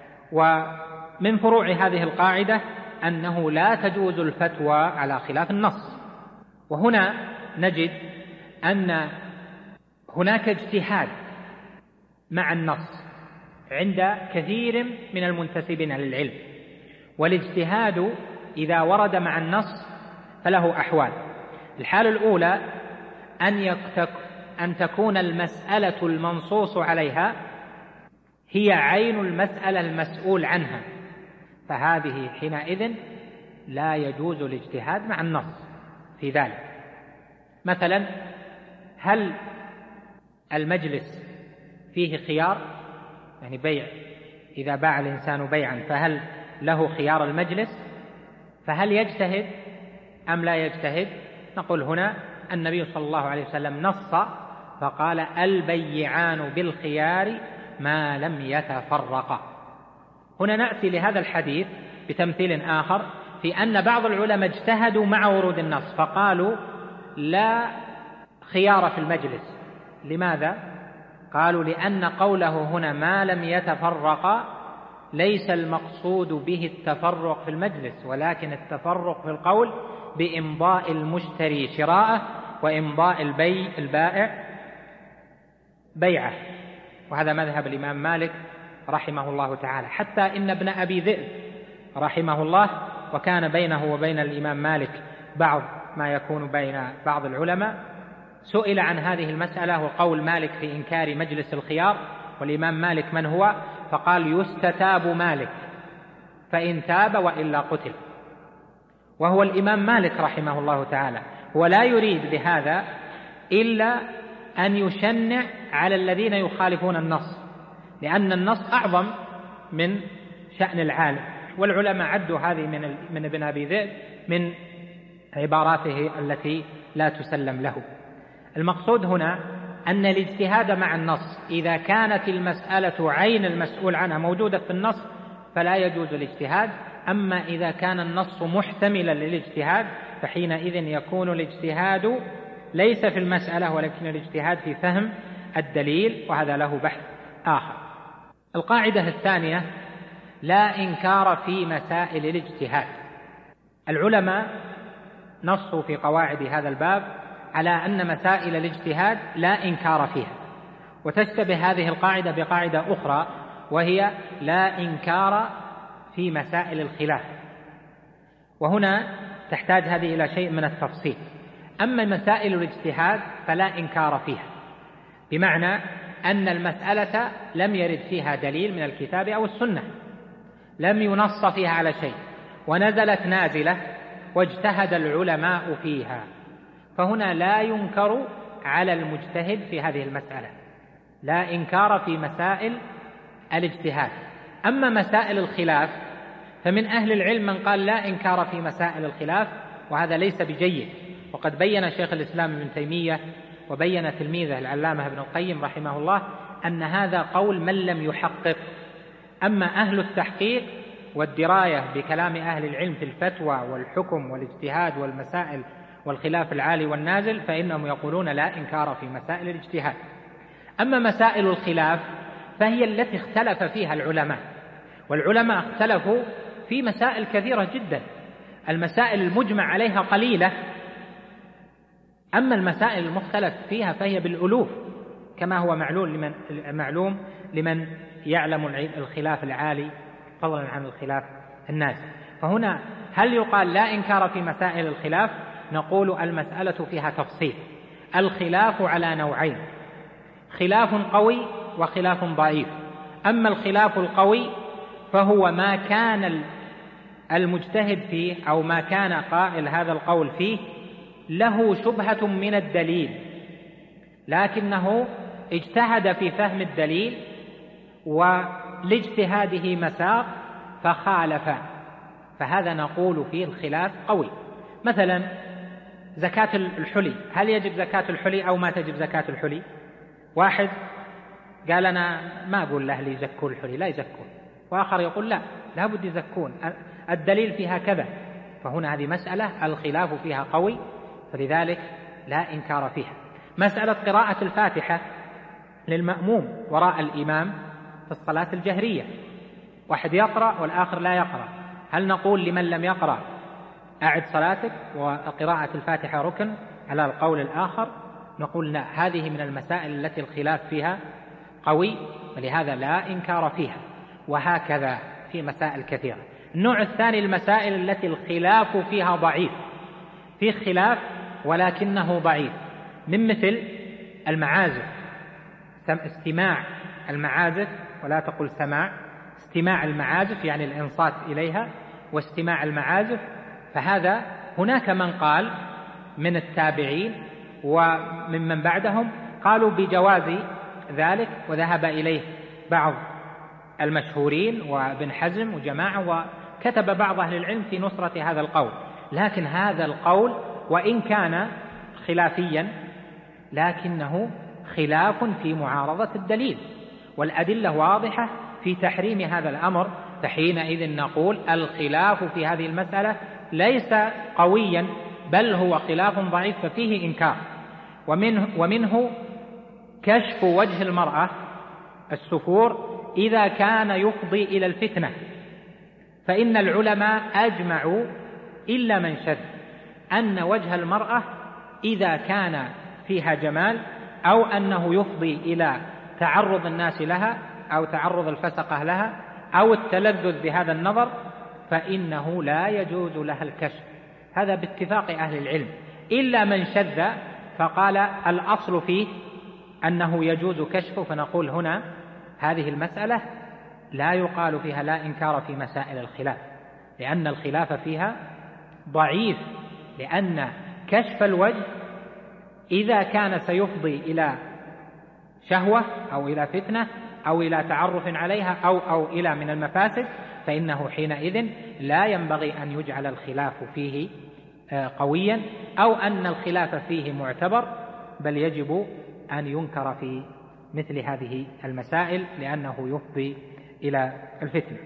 ومن فروع هذه القاعدة أنه لا تجوز الفتوى على خلاف النص. وهنا نجد أن هناك اجتهاد مع النص عند كثير من المنتسبين للعلم، والاجتهاد إذا ورد مع النص فله أحوال. الحالة الأولى أن, يكتك أن تكون المسألة المنصوص عليها هي عين المسألة المسؤول عنها، فهذه حينئذ لا يجوز الاجتهاد مع النص في ذلك. مثلا هل المجلس فيه خيار، يعني بيع، إذا باع الإنسان بيعا فهل له خيار المجلس، فهل يجتهد أم لا يجتهد؟ نقول هنا النبي صلى الله عليه وسلم نص فقال البيعان بالخيار ما لم يتفرقا. هنا نأتي لهذا الحديث بتمثيل آخر في أن بعض العلماء اجتهدوا مع ورود النص فقالوا لا خيار في المجلس. لماذا؟ قالوا لأن قوله هنا ما لم يتفرقا ليس المقصود به التفرق في المجلس، ولكن التفرق في القول بإمضاء المشتري شراءه وإمضاء البيع البائع بيعه. وهذا مذهب الإمام مالك رحمه الله تعالى، حتى إن ابن أبي ذئب رحمه الله، وكان بينه وبين الإمام مالك بعض ما يكون بين بعض العلماء، سئل عن هذه المسألة وقول مالك في إنكار مجلس الخيار، والإمام مالك من هو؟ فقال يستتاب مالك فإن تاب وإلا قتل. وهو الإمام مالك رحمه الله تعالى، ولا يريد بهذا إلا أن يشنع على الذين يخالفون النص، لأن النص أعظم من شأن العالم. والعلماء عدوا هذه من من ابن أبي ذئب من عباراته التي لا تسلم له. المقصود هنا أن الاجتهاد مع النص إذا كانت المسألة عين المسؤول عنها موجودة في النص فلا يجوز الاجتهاد، أما إذا كان النص محتملا للاجتهاد فحينئذ يكون الاجتهاد ليس في المسألة ولكن الاجتهاد في فهم الدليل، وهذا له بحث آخر. القاعدة الثانية لا إنكار في مسائل الاجتهاد. العلماء نصوا في قواعد هذا الباب على أن مسائل الاجتهاد لا إنكار فيها، وتشتبه هذه القاعدة بقاعدة أخرى وهي لا إنكار في مسائل الخلاف، وهنا تحتاج هذه إلى شيء من التفصيل. أما مسائل الاجتهاد فلا إنكار فيها، بمعنى أن المسألة لم يرد فيها دليل من الكتاب أو السنة، لم ينص فيها على شيء، ونزلت نازلة واجتهد العلماء فيها، فهنا لا ينكر على المجتهد في هذه المسألة، لا إنكار في مسائل الاجتهاد. أما مسائل الخلاف فمن أهل العلم من قال لا إنكار في مسائل الخلاف، وهذا ليس بجيد. وقد بين شيخ الإسلام ابن تيمية وبين تلميذه العلامة ابن القيم رحمه الله أن هذا قول من لم يحقق. أما أهل التحقيق والدراية بكلام أهل العلم في الفتوى والحكم والاجتهاد والمسائل والخلاف العالي والنازل فإنهم يقولون لا إنكار في مسائل الاجتهاد. أما مسائل الخلاف فهي التي اختلف فيها العلماء، والعلماء اختلفوا في مسائل كثيرة جدا، المسائل المجمع عليها قليلة، أما المسائل المختلف فيها فهي بالألوف، كما هو معلوم لمن, معلوم لمن يعلم الخلاف العالي فضلا عن الخلاف النازل. فهنا هل يقال لا إنكار في مسائل الخلاف؟ نقول المسألة فيها تفصيل. الخلاف على نوعين: خلاف قوي وخلاف ضعيف. أما الخلاف القوي فهو ما كان المجتهد فيه أو ما كان قائل هذا القول فيه له شبهة من الدليل، لكنه اجتهد في فهم الدليل ولاجتهاده مسار فخالف، فهذا نقول فيه الخلاف قوي. مثلا زكاة الحلي، هل يجب زكاة الحلي أو ما تجب زكاة الحلي؟ واحد قال أنا ما أقول لأهلي يزكون الحلي، لا يزكون، وآخر يقول لا لا بد يزكون، الدليل فيها كذا. فهنا هذه مسألة الخلاف فيها قوي، فلذلك لا إنكار فيها. مسألة قراءة الفاتحة للمأموم وراء الإمام في الصلاة الجهرية، واحد يقرأ والآخر لا يقرأ، هل نقول لمن لم يقرأ أعد صلاتك وقراءة الفاتحة ركن على القول الآخر؟ نقول لا، هذه من المسائل التي الخلاف فيها قوي، ولهذا لا إنكار فيها. وهكذا في مسائل كثيرة. النوع الثاني المسائل التي الخلاف فيها ضعيف، في خلاف ولكنه ضعيف، من مثل المعازف، استماع المعازف، ولا تقل سماع، استماع المعازف يعني الإنصات إليها واستماع المعازف. فهذا هناك من قال من التابعين وممن بعدهم قالوا بجواز ذلك، وذهب إليه بعض المشهورين وابن حزم وجماعة، وكتب بعض أهل العلم في نصرة هذا القول. لكن هذا القول وإن كان خلافيا لكنه خلاف في معارضة الدليل، والأدلة واضحة في تحريم هذا الأمر، فحينئذ نقول الخلاف في هذه المسألة ليس قويا بل هو خلاف ضعيف ففيه إنكار. ومنه, ومنه كشف وجه المرأة السفور إذا كان يفضي إلى الفتنة، فإن العلماء أجمعوا إلا من شذ أن وجه المرأة إذا كان فيها جمال أو أنه يفضي إلى تعرض الناس لها أو تعرض الفسقة لها أو التلذذ بهذا النظر فإنه لا يجوز لها الكشف، هذا باتفاق أهل العلم، إلا من شذ فقال الأصل فيه أنه يجوز كشفه. فنقول هنا هذه المسألة لا يقال فيها لا إنكار في مسائل الخلاف، لأن الخلاف فيها ضعيف، لأن كشف الوجه إذا كان سيفضي إلى شهوة أو إلى فتنة أو إلى تعرف عليها أو, أو إلى من المفاسد فإنه حينئذ لا ينبغي أن يجعل الخلاف فيه قويا أو أن الخلاف فيه معتبر، بل يجب أن ينكر في مثل هذه المسائل لأنه يفضي إلى الفتنة.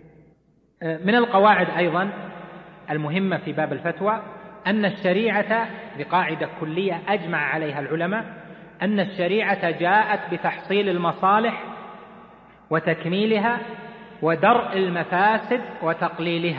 من القواعد أيضا المهمة في باب الفتوى أن الشريعة بقاعدة كلية أجمع عليها العلماء أن الشريعة جاءت بتحصيل المصالح وتكميلها ودرء المفاسد وتقليلها.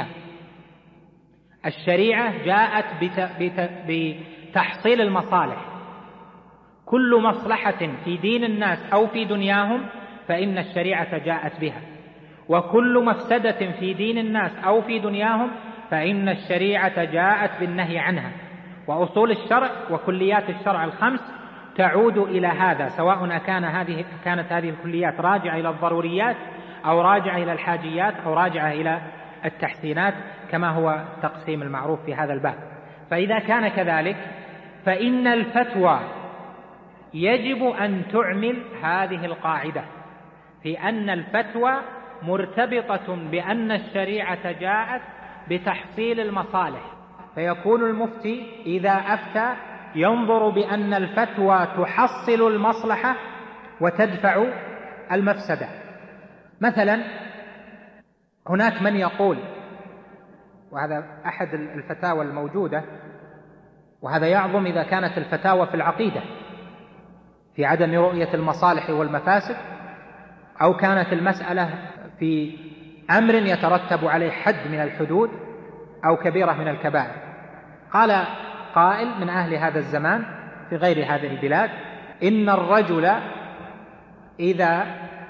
الشريعة جاءت بتحصيل المصالح، كل مصلحة في دين الناس أو في دنياهم فإن الشريعة جاءت بها، وكل مفسدة في دين الناس أو في دنياهم فإن الشريعة جاءت بالنهي عنها. وأصول الشرع وكليات الشرع الخمس تعود إلى هذا، سواء كان هذه كانت هذه الكليات راجعة إلى الضروريات أو راجعة إلى الحاجيات أو راجعة إلى التحسينات، كما هو تقسيم المعروف في هذا الباب. فإذا كان كذلك فإن الفتوى يجب أن تعمل هذه القاعدة في أن الفتوى مرتبطة بأن الشريعة جاءت بتحصيل المصالح، فيكون المفتي إذا أفتى ينظر بأن الفتوى تحصل المصلحة وتدفع المفسدة. مثلا هناك من يقول، وهذا أحد الفتاوى الموجودة، وهذا يعظم إذا كانت الفتاوى في العقيدة في عدم رؤية المصالح والمفاسد، أو كانت المسألة في أمر يترتب عليه حد من الحدود أو كبيرة من الكبائر. قال قائل من أهل هذا الزمان في غير هذه البلاد إن الرجل إذا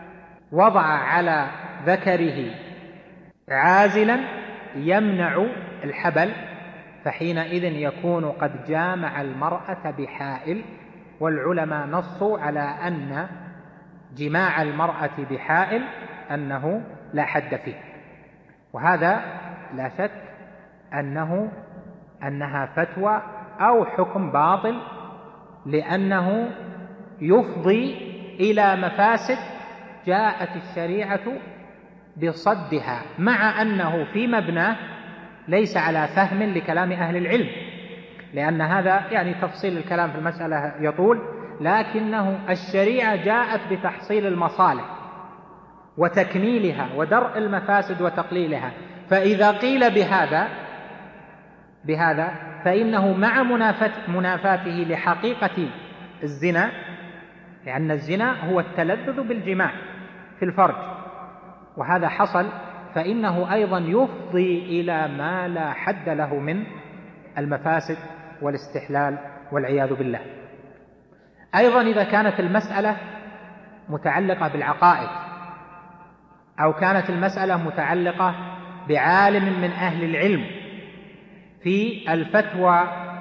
وضع على ذكره عازلا يمنع الحبل فحينئذ يكون قد جامع المرأة بحائل، والعلماء نصوا على أن جماع المرأة بحائل أنه لا حد فيه، وهذا لا شك أنه أنها فتوى أو حكم باطل، لأنه يفضي إلى مفاسد جاءت الشريعة بصدها، مع أنه في مبناه ليس على فهم لكلام أهل العلم، لأن هذا يعني تفصيل الكلام في المسألة يطول، لكنه الشريعة جاءت بتحصيل المصالح وتكميلها ودرء المفاسد وتقليلها، فإذا قيل بهذا بهذا فإنه مع منافاته لحقيقة الزنا، لأن الزنا هو التلذذ بالجماع في الفرج، وهذا حصل، فإنه أيضا يفضي إلى ما لا حد له من المفاسد والاستحلال والعياذ بالله. أيضا إذا كانت المسألة متعلقة بالعقائد، أو كانت المسألة متعلقة بعالم من أهل العلم في الفتوى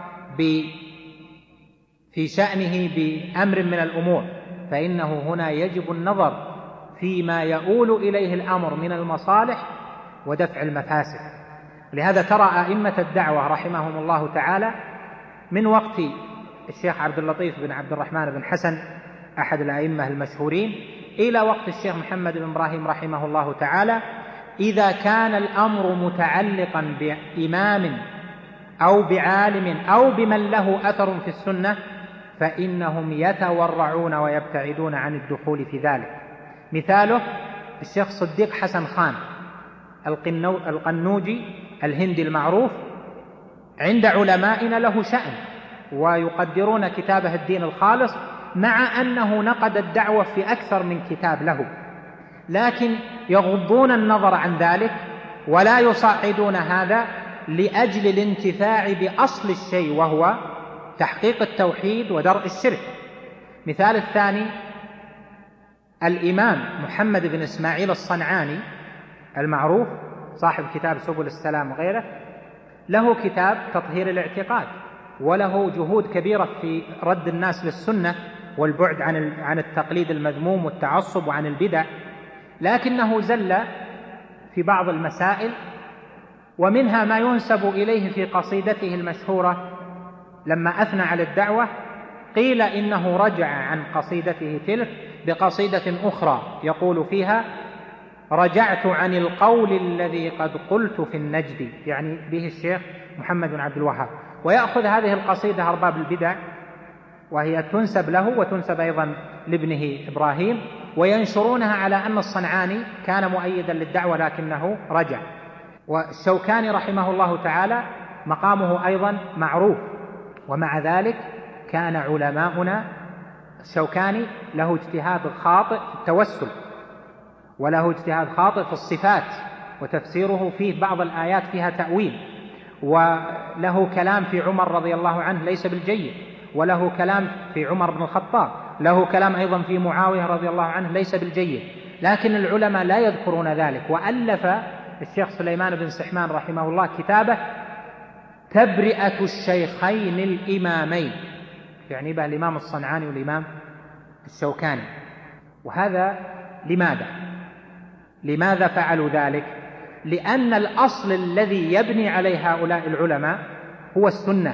في شأنه بأمر من الأمور، فإنه هنا يجب النظر فيما يؤول إليه الأمر من المصالح ودفع المفاسد. لهذا ترى أئمة الدعوة رحمهم الله تعالى من وقت الشيخ عبد اللطيف بن عبد الرحمن بن حسن أحد الأئمة المشهورين إلى وقت الشيخ محمد بن إبراهيم رحمه الله تعالى، إذا كان الأمر متعلقا بإمام أو بعالم أو بمن له أثر في السنة فإنهم يتورعون ويبتعدون عن الدخول في ذلك. مثاله الشيخ صديق حسن خان القنوجي الهندي المعروف، عند علمائنا له شأن ويقدرون كتابه الدين الخالص، مع أنه نقد الدعوة في أكثر من كتاب له، لكن يغضون النظر عن ذلك ولا يصعدون هذا لأجل الانتفاع بأصل الشيء وهو تحقيق التوحيد ودرء الشرك. مثال الثاني الإمام محمد بن إسماعيل الصنعاني المعروف صاحب كتاب سبل السلام وغيره، له كتاب تطهير الاعتقاد، وله جهود كبيرة في رد الناس للسنة والبعد عن عن التقليد المذموم والتعصب وعن البدع، لكنه زل في بعض المسائل، ومنها ما ينسب إليه في قصيدته المشهورة لما أثنى على الدعوة، قيل إنه رجع عن قصيدته تلك بقصيدة أخرى يقول فيها: رجعت عن القول الذي قد قلت في النجد، يعني به الشيخ محمد بن عبد الوهاب، ويأخذ هذه القصيدة أرباب البدع وهي تنسب له وتنسب أيضا لابنه إبراهيم، وينشرونها على أن الصنعاني كان مؤيدا للدعوة لكنه رجع. والشوكاني رحمه الله تعالى مقامه أيضا معروف، ومع ذلك كان علماؤنا الشوكاني له اجتهاد خاطئ في التوسل، وله اجتهاد خاطئ في الصفات وتفسيره فيه بعض الآيات فيها تأويل، وله كلام في عمر رضي الله عنه ليس بالجيد، وله كلام في عمر بن الخطاب، له كلام أيضا في معاوية رضي الله عنه ليس بالجيد، لكن العلماء لا يذكرون ذلك. وألف الشيخ سليمان بن سحمان رحمه الله كتابه تبرئة الشيخين الإمامين، يعني به الإمام الصنعاني والإمام الشوكاني. وهذا لماذا؟ لماذا فعلوا ذلك؟ لأن الأصل الذي يبني عليه هؤلاء العلماء هو السنة،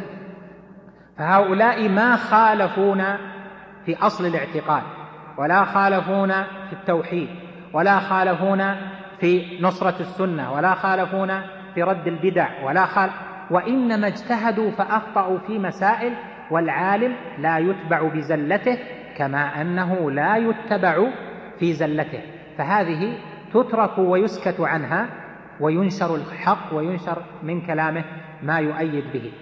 فهؤلاء ما خالفونا في أصل الاعتقاد، ولا خالفونا في التوحيد، ولا خالفونا في نصرة السنة، ولا خالفونا في رد البدع، ولا خالف، وإنما اجتهدوا فأخطأوا في مسائل، والعالم لا يتبع بزلته كما أنه لا يتبع في زلته، فهذه تترك ويسكت عنها وينشر الحق وينشر من كلامه ما يؤيد به.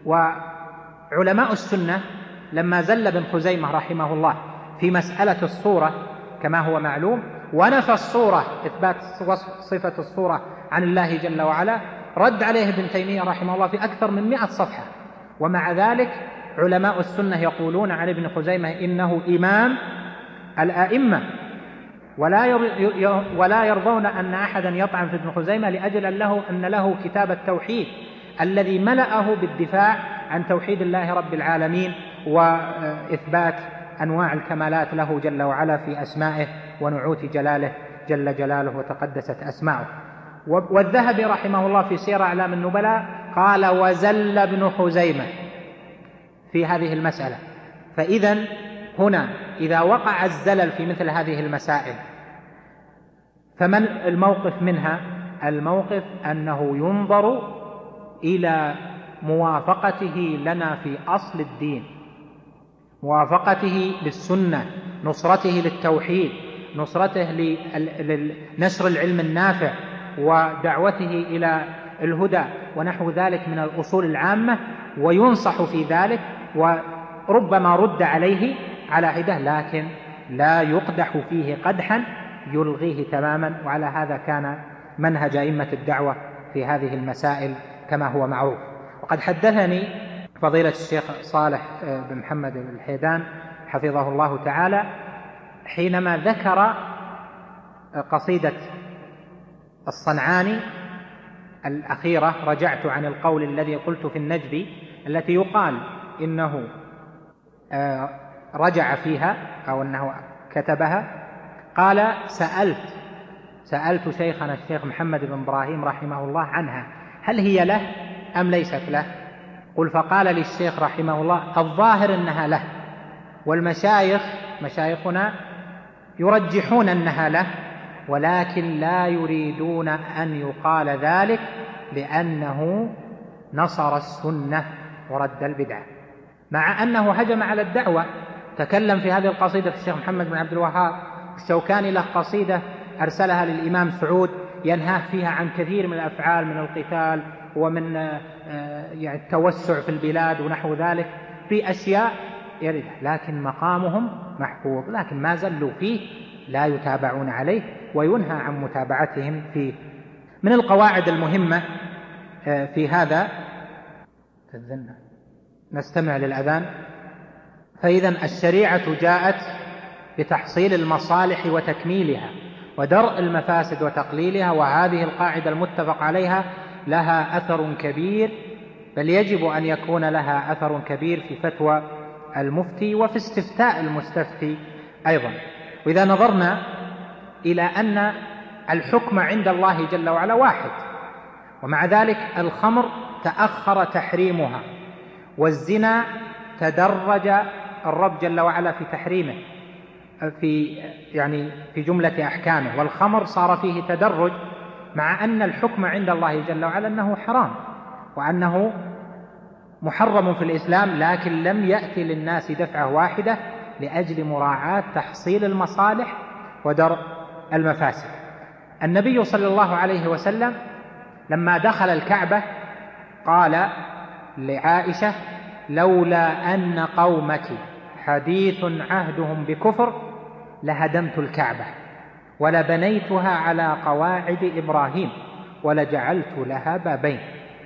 وعلماء السنة لما زل ابن خزيمة رحمه الله في مسألة الصورة كما هو معلوم، ونفى الصورة إثبات صفة الصورة عن الله جل وعلا، رد عليه ابن تيمية رحمه الله في أكثر من مئة صفحة، ومع ذلك علماء السنة يقولون عن ابن خزيمة إنه إمام الآئمة، ولا ولا يرضون أن أحدا يطعن في ابن خزيمة لأجل له أن له كتاب التوحيد الذي ملأه بالدفاع عن توحيد الله رب العالمين وإثبات أنواع الكمالات له جل وعلا في أسمائه ونعوت جلاله جل جلاله وتقدست أسماؤه. والذهبي رحمه الله في سير أعلام النبلاء قال: وزل ابن خزيمة في هذه المسألة. فإذا هنا إذا وقع الزلل في مثل هذه المسائل فمن الموقف منها؟ الموقف أنه ينظر إلى موافقته لنا في أصل الدين، موافقته للسنة، نصرته للتوحيد، نصرته لنشر العلم النافع ودعوته إلى الهدى ونحو ذلك من الأصول العامة، وينصح في ذلك وربما رد عليه على عدة، لكن لا يقدح فيه قدحا يلغيه تماما. وعلى هذا كان منهج أئمة الدعوة في هذه المسائل كما هو معروف. وقد حدثني فضيلة الشيخ صالح بن محمد الحيدان حفظه الله تعالى حينما ذكر قصيدة الصنعاني الأخيرة: رجعت عن القول الذي قلت في النجد، التي يقال إنه رجع فيها أو أنه كتبها. قال: سألت سألت شيخنا الشيخ محمد بن إبراهيم رحمه الله عنها، هل هي له أم ليست له؟ قل فقال للشيخ رحمه الله: الظاهر أنها له، والمشايخ مشايخنا يرجحون أنها له، ولكن لا يريدون أن يقال ذلك لأنه نصر السنة ورد البدعة، مع أنه هجم على الدعوة. تكلم في هذه القصيدة في الشيخ محمد بن عبد الوهاب. الشوكاني له قصيدة أرسلها للإمام سعود ينهاه فيها عن كثير من الأفعال من القتال ومن يعني التوسع في البلاد ونحو ذلك، في أشياء يردها، لكن مقامهم محفوظ، لكن ما زلوا فيه لا يتابعون عليه وينهى عن متابعتهم فيه. من القواعد المهمة في هذا نستمع للأذان. فإذا الشريعة جاءت بتحصيل المصالح وتكميلها ودرء المفاسد وتقليلها، وهذه القاعدة المتفق عليها لها أثر كبير، بل يجب أن يكون لها أثر كبير في فتوى المفتي وفي استفتاء المستفتي أيضا. وإذا نظرنا إلى أن الحكم عند الله جل وعلا واحد، ومع ذلك الخمر تأخر تحريمها، والزنا تدرج الرب جل وعلا في تحريمه في يعني في جملة أحكامه، والخمر صار فيه تدرج، مع أن الحكم عند الله جل وعلا أنه حرام وأنه محرم في الإسلام، لكن لم يأتي للناس دفعة واحدة لأجل مراعاة تحصيل المصالح ودرء المفاسد. النبي صلى الله عليه وسلم لما دخل الكعبة قال لعائشة: لولا أن قومك حديث عهدهم بكفر لهدمت الكعبة ولبنيتها على قواعد إبراهيم ولجعلت لها بابين.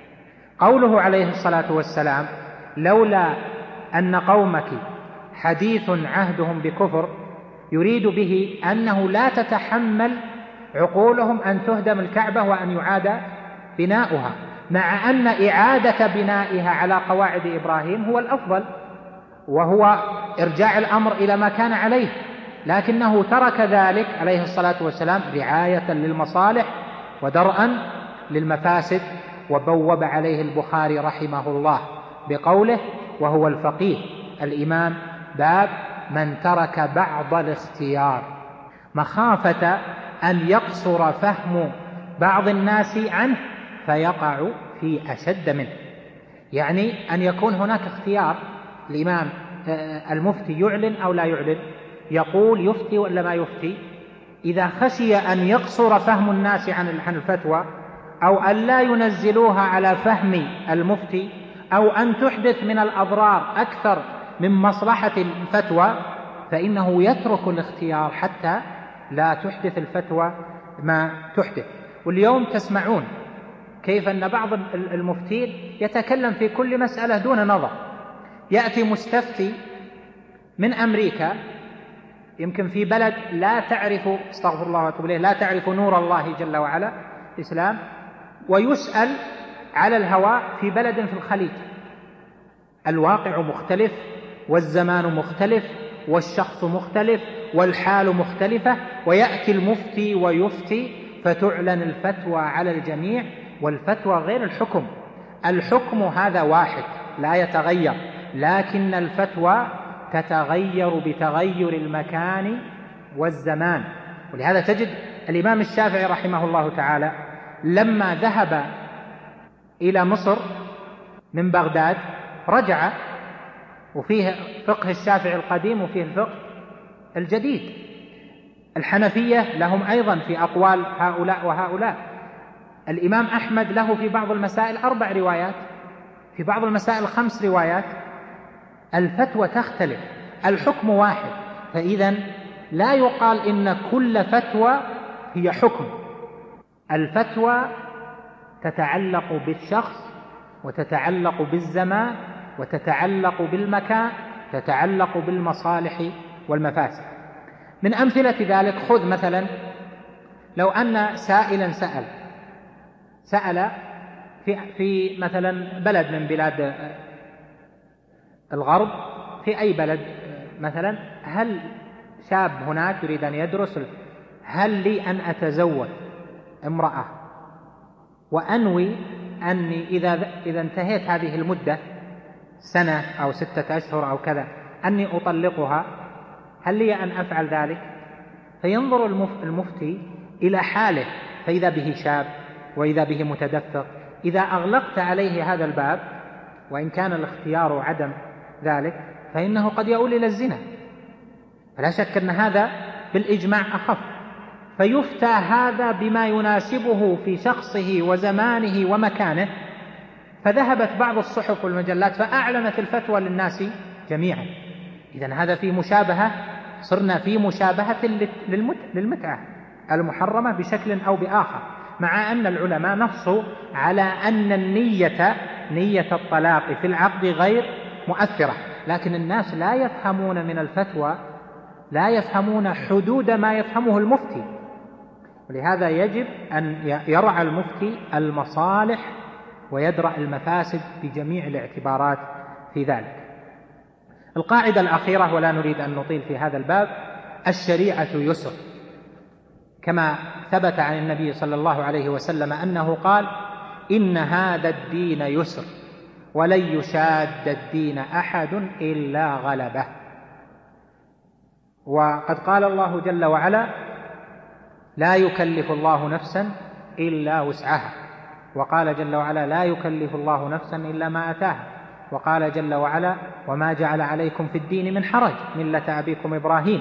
قوله عليه الصلاة والسلام لولا أن قومك حديث عهدهم بكفر يريد به أنه لا تتحمل عقولهم أن تهدم الكعبة وأن يعاد بناؤها، مع أن إعادة بنائها على قواعد إبراهيم هو الأفضل، وهو إرجاع الأمر إلى ما كان عليه، لكنه ترك ذلك عليه الصلاة والسلام رعاية للمصالح ودرءا للمفاسد. وبوب عليه البخاري رحمه الله بقوله وهو الفقيه الإمام: باب من ترك بعض الاختيار، مخافة أن يقصر فهم بعض الناس عنه فيقع في أشد منه. يعني أن يكون هناك اختيار، الإمام المفتي يعلن أو لا يعلن، يقول يفتي ولا ما يفتي. إذا خشي أن يقصر فهم الناس عن الفتوى، أو أن لا ينزلوها على فهم المفتي، أو أن تحدث من الأضرار أكثر من مصلحة الفتوى، فإنه يترك الاختيار حتى لا تحدث الفتوى ما تحدث. واليوم تسمعون كيف أن بعض المفتين يتكلم في كل مسألة دون نظر. يأتي مستفتي من أمريكا يمكن في بلد لا تعرف، استغفر الله واتوب اليه، لا تعرف نور الله جل وعلا الإسلام، ويسأل على الهواء في بلد في الخليج. الواقع مختلف، والزمان مختلف، والشخص مختلف، والحال مختلفة، ويأتي المفتي ويفتي فتعلن الفتوى على الجميع، والفتوى غير الحكم. الحكم هذا واحد لا يتغير، لكن الفتوى تتغير بتغير المكان والزمان. ولهذا تجد الإمام الشافعي رحمه الله تعالى لما ذهب إلى مصر من بغداد رجع، وفيه فقه الشافعي القديم وفيه الفقه الجديد. الحنفية لهم أيضا في أقوال هؤلاء وهؤلاء. الإمام أحمد له في بعض المسائل أربع روايات، في بعض المسائل خمس روايات. الفتوى تختلف، الحكم واحد. فإذا لا يقال إن كل فتوى هي حكم. الفتوى تتعلق بالشخص، وتتعلق بالزمان، وتتعلق بالمكان، تتعلق بالمصالح والمفاسد. من أمثلة ذلك خذ مثلا لو أن سائلا سأل سأل في, في مثلا بلد من بلاد الغرب، في أي بلد مثلا، هل شاب هناك يريد أن يدرس، هل لي أن أتزوج امرأة وأنوي أني إذا, إذا انتهيت هذه المدة سنة أو ستة أشهر أو كذا أني أطلقها، هل لي أن أفعل ذلك؟ فينظر المفتي إلى حاله، فإذا به شاب وإذا به متدفق. إذا أغلقت عليه هذا الباب، وإن كان الاختيار عدم ذلك، فإنه قد يؤول إلى الزنا. فلا شك أن هذا بالإجماع أخف. فيفتى هذا بما يناسبه في شخصه وزمانه ومكانه. فذهبت بعض الصحف والمجلات فأعلنت الفتوى للناس جميعا. إذن هذا في مشابهة، صرنا في مشابهة للمتعة المحرمة بشكل أو بآخر، مع أن العلماء نصوا على أن النية نية الطلاق في العقد غير مؤثرة، لكن الناس لا يفهمون من الفتوى، لا يفهمون حدود ما يفهمه المفتي. ولهذا يجب أن يرعى المفتي المصالح ويدرأ المفاسد بجميع الاعتبارات في ذلك. القاعدة الأخيرة، ولا نريد أن نطيل في هذا الباب، الشريعة يسر، كما ثبت عن النبي صلى الله عليه وسلم أنه قال: إن هذا الدين يسر ولن يشاد الدين أحد إلا غلبه. وقد قال الله جل وعلا: لا يكلف الله نفسا إلا وسعها. وقال جل وعلا: لا يكلف الله نفسا إلا ما أتاها. وقال جل وعلا: وما جعل عليكم في الدين من حرج ملة أبيكم إبراهيم،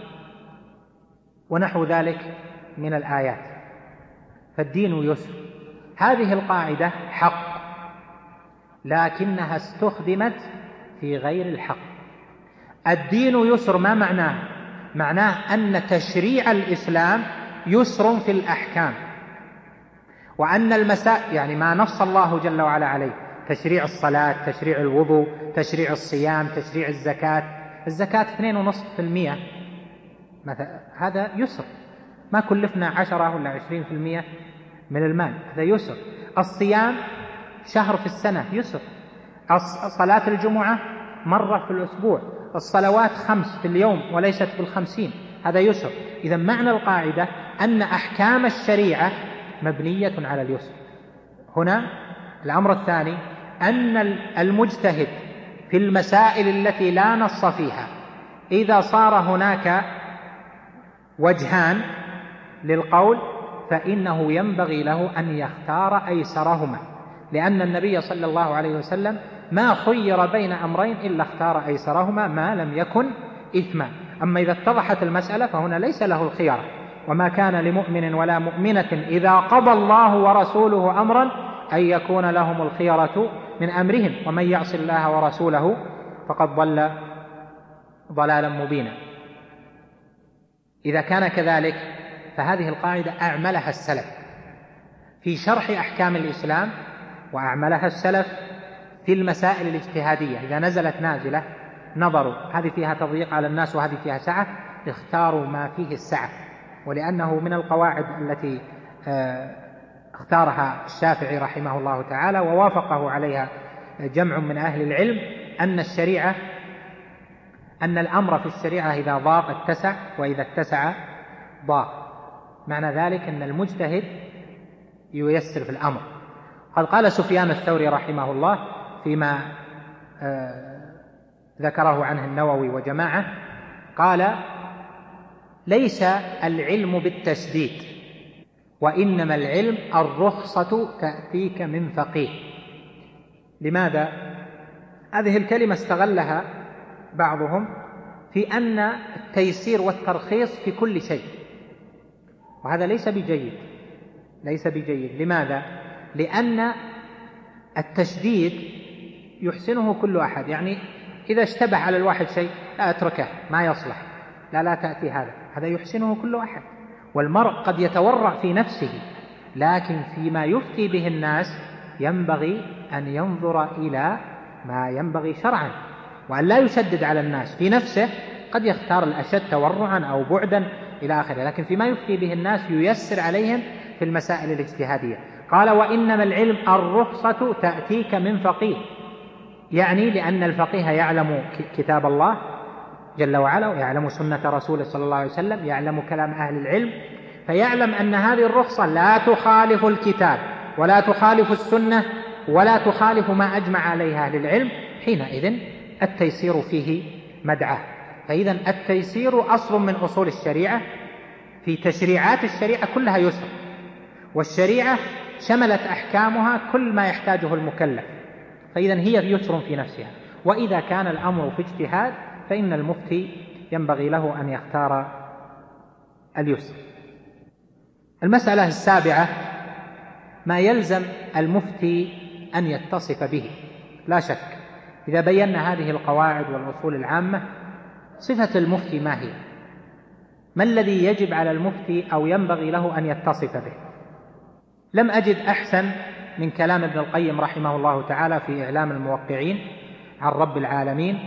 ونحو ذلك من الآيات. فالدين يسر. هذه القاعدة حق، لكنها استخدمت في غير الحق. الدين يسر ما معناه؟ معناه أن تشريع الإسلام يسر في الأحكام، وأن المسائل، يعني ما نص الله جل وعلا عليه، تشريع الصلاة، تشريع الوضوء، تشريع الصيام، تشريع الزكاة. الزكاة اثنين ونصف في المية مثلا، هذا يسر، ما كلفنا عشرة ولا عشرين في المية من المال، هذا يسر. الصيام شهر في السنة يسر. صلاة الجمعة مرة في الأسبوع. الصلوات خمس في اليوم وليست بالخمسين، هذا يسر. إذا معنى القاعدة أن أحكام الشريعة مبنية على اليسر. هنا الأمر الثاني أن المجتهد في المسائل التي لا نص فيها، إذا صار هناك وجهان للقول، فإنه ينبغي له أن يختار أيسرهما، لأن النبي صلى الله عليه وسلم ما خير بين أمرين إلا اختار أيسرهما ما لم يكن إثما. أما إذا اتضحت المسألة فهنا ليس له الخيار. وما كان لمؤمن ولا مؤمنة إذا قضى الله ورسوله أمرا أن يكون لهم الخيرة من أمرهم، ومن يعص الله ورسوله فقد ضل ضلالا مبينا. إذا كان كذلك فهذه القاعدة أعملها السلف في شرح أحكام الإسلام، وأعملها السلف في المسائل الاجتهادية. إذا نزلت نازلة نظروا هذه فيها تضييق على الناس وهذه فيها سعة، اختاروا ما فيه السعة، ولأنه من القواعد التي اختارها الشافعي رحمه الله تعالى ووافقه عليها جمع من أهل العلم أن الشريعة أن الأمر في الشريعة إذا ضاق اتسع، وإذا اتسع ضاق. معنى ذلك أن المجتهد ييسر في الأمر. قد قال سفيان الثوري رحمه الله فيما ذكره عنه النووي وجماعة، قال: ليس العلم بالتشديد، وإنما العلم الرخصة تأتيك من فقيه. لماذا؟ هذه الكلمة استغلها بعضهم في أن التيسير والترخيص في كل شيء، وهذا ليس بجيد، ليس بجيد. لماذا؟ لأن التشديد يحسنه كل أحد، يعني إذا اشتبه على الواحد شيء لا أتركه، ما يصلح، لا لا تأتي هذا، هذا يحسنه كل أحد. والمرء قد يتورع في نفسه، لكن فيما يفتي به الناس ينبغي أن ينظر إلى ما ينبغي شرعا، وأن لا يشدد على الناس. في نفسه قد يختار الأشد تورعا أو بعدا إلى آخره، لكن فيما يفتي به الناس ييسر عليهم في المسائل الاجتهادية. قال: وإنما العلم الرخصة تأتيك من فقيه، يعني لأن الفقيه يعلم كتاب الله جل وعلا، ويعلم سنة رسوله صلى الله عليه وسلم، يعلم كلام أهل العلم، فيعلم أن هذه الرخصة لا تخالف الكتاب ولا تخالف السنة ولا تخالف ما أجمع عليها أهل العلم. حينئذ التيسير فيه مدعاه. فإذا التيسير أصل من أصول الشريعة، في تشريعات الشريعة كلها يسر، والشريعة شملت أحكامها كل ما يحتاجه المكلف، فإذا هي يسر في نفسها. وإذا كان الأمر في اجتهاد فإن المفتي ينبغي له أن يختار اليسر. المسألة السابعة ما يلزم المفتي أن يتصف به. لا شك إذا بينا هذه القواعد والأصول العامة، صفة المفتي ما هي؟ ما الذي يجب على المفتي أو ينبغي له أن يتصف به؟ لم أجد أحسن من كلام ابن القيم رحمه الله تعالى في إعلام الموقعين عن رب العالمين.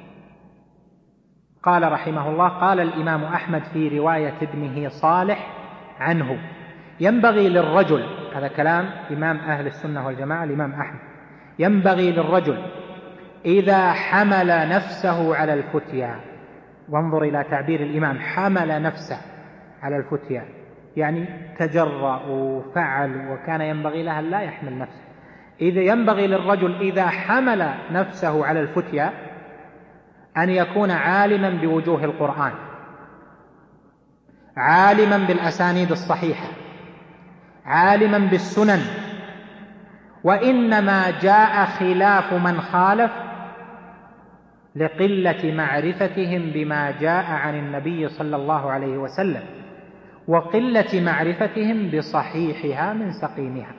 قال رحمه الله: قال الإمام أحمد في رواية ابنه صالح عنه: ينبغي للرجل، هذا كلام إمام أهل السنة والجماعة الإمام أحمد، ينبغي للرجل إذا حمل نفسه على الفتيا، وانظر إلى تعبير الإمام، حمل نفسه على الفتيا، يعني تجرأ وفعل، وكان ينبغي لها لا يحمل نفسه. إذا ينبغي للرجل إذا حمل نفسه على الفتيا أن يكون عالما بوجوه القرآن، عالما بالأسانيد الصحيحة، عالما بالسنن، وإنما جاء خلاف من خالف لقلة معرفتهم بما جاء عن النبي صلى الله عليه وسلم، وقلة معرفتهم بصحيحها من سقيمها.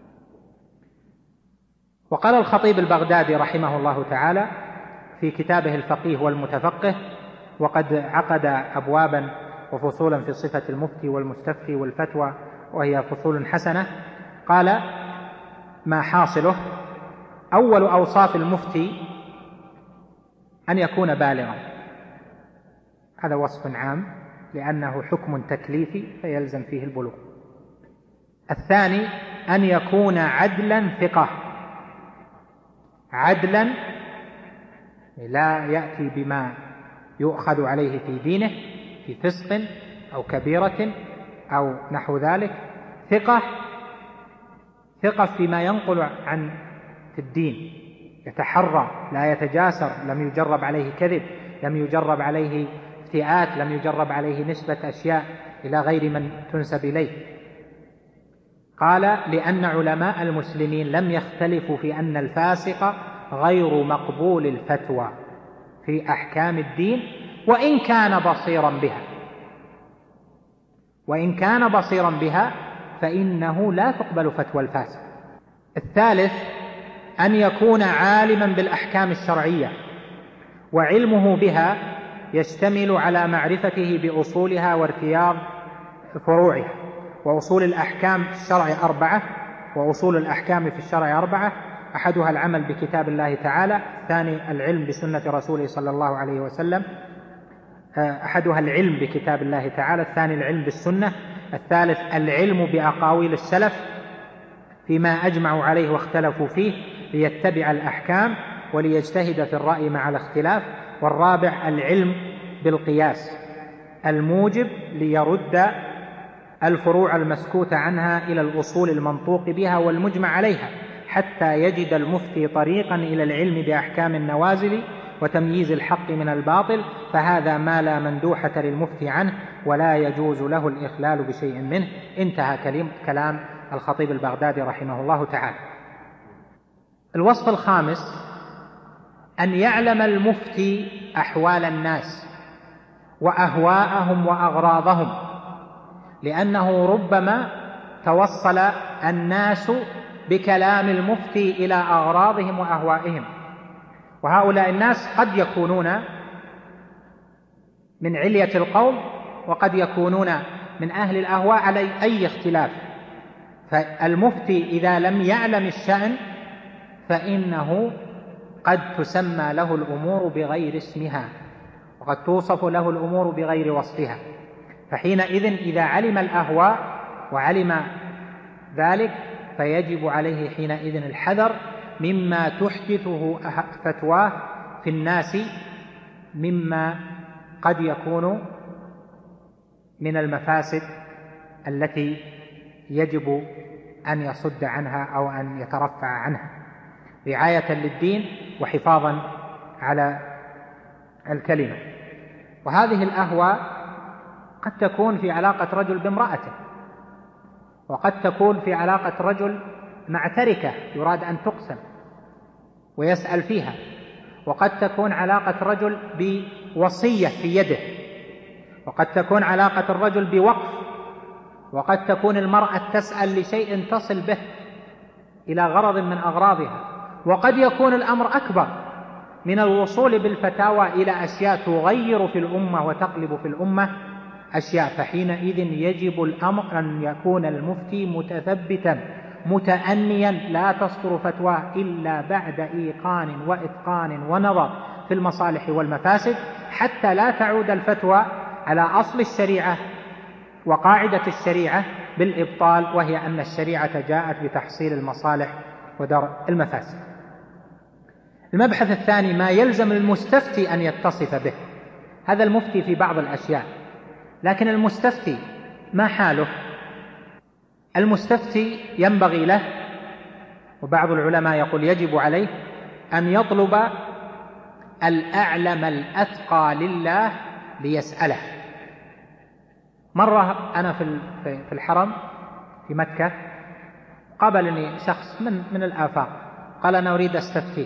وقال الخطيب البغدادي رحمه الله تعالى في كتابه الفقيه والمتفقه، وقد عقد أبوابا وفصولا في صفة المفتي والمستفتي والفتوى، وهي فصول حسنة. قال: ما حاصله؟ أول أوصاف المفتي أن يكون بالغا، هذا وصف عام لأنه حكم تكليفي فيلزم فيه البلوغ. الثاني أن يكون عدلا ثقة، عدلا لا يأتي بما يؤخذ عليه في دينه في فسق أو كبيرة أو نحو ذلك، ثقة ثقة فيما ينقل عن في الدين، يتحرى لا يتجاسر، لم يجرب عليه كذب، لم يجرب عليه افتئات، لم يجرب عليه نسبة أشياء إلى غير من تنسب إليه. قال: لأن علماء المسلمين لم يختلفوا في أن الفاسق غير مقبول الفتوى في أحكام الدين، وإن كان بصيرا بها، وإن كان بصيرا بها فإنه لا تقبل فتوى الفاسق. الثالث أن يكون عالما بالأحكام الشرعية، وعلمه بها يشتمل على معرفته بأصولها وارتياض فروعها. وأصول الأحكام في الشرع أربعة، وأصول الأحكام في الشرع أربعة: أحدها العمل بكتاب الله تعالى، الثاني العلم بسنة رسوله صلى الله عليه وسلم، أحدها العلم بكتاب الله تعالى، الثاني العلم بالسنة، الثالث العلم بأقاويل السلف فيما أجمعوا عليه واختلفوا فيه ليتبع الأحكام وليجتهد في الرأي مع الاختلاف، والرابع العلم بالقياس الموجب ليرد الفروع المسكوت عنها إلى الأصول المنطوق بها والمجمع عليها، حتى يجد المفتي طريقا إلى العلم بأحكام النوازل وتمييز الحق من الباطل، فهذا ما لا مندوحة للمفتي عنه ولا يجوز له الإخلال بشيء منه. انتهى كلام الخطيب البغدادي رحمه الله تعالى. الوصف الخامس أن يعلم المفتي أحوال الناس وأهواءهم وأغراضهم، لأنه ربما توصل الناس بكلام المفتي إلى أغراضهم وأهوائهم، وهؤلاء الناس قد يكونون من علية القوم وقد يكونون من أهل الأهواء على أي اختلاف. فالمفتي إذا لم يعلم الشأن فإنه قد تسمى له الأمور بغير اسمها وقد توصف له الأمور بغير وصفها، فحينئذ إذا علم الأهواء وعلم ذلك فيجب عليه حينئذ الحذر مما تحدثه فتواه في الناس مما قد يكون من المفاسد التي يجب أن يصد عنها أو أن يترفع عنها رعاية للدين وحفاظا على الكلمة. وهذه الأهواء قد تكون في علاقة رجل بامرأته، وقد تكون في علاقة رجل مع تركة يراد أن تقسم ويسأل فيها، وقد تكون علاقة رجل بوصية في يده، وقد تكون علاقة الرجل بوقف، وقد تكون المرأة تسأل لشيء تصل به إلى غرض من أغراضها، وقد يكون الأمر أكبر من الوصول بالفتاوى إلى أشياء تغير في الأمة وتقلب في الأمة أشياء. فحينئذ يجب الأمر أن يكون المفتي متثبتا متأنيا لا تصدر فتوى إلا بعد إيقان وإتقان ونظر في المصالح والمفاسد، حتى لا تعود الفتوى على أصل الشريعة وقاعدة الشريعة بالإبطال، وهي أن الشريعة جاءت بتحصيل المصالح ودرء المفاسد. المبحث الثاني ما يلزم المستفتي أن يتصف به. هذا المفتي في بعض الأشياء، لكن المستفتي ما حاله؟ المستفتي ينبغي له، وبعض العلماء يقول يجب عليه أن يطلب الأعلم الأتقى لله ليسأله. مرة أنا في الحرم في مكة قابلني شخص من من الآفاق قال أنا أريد أستفتيك،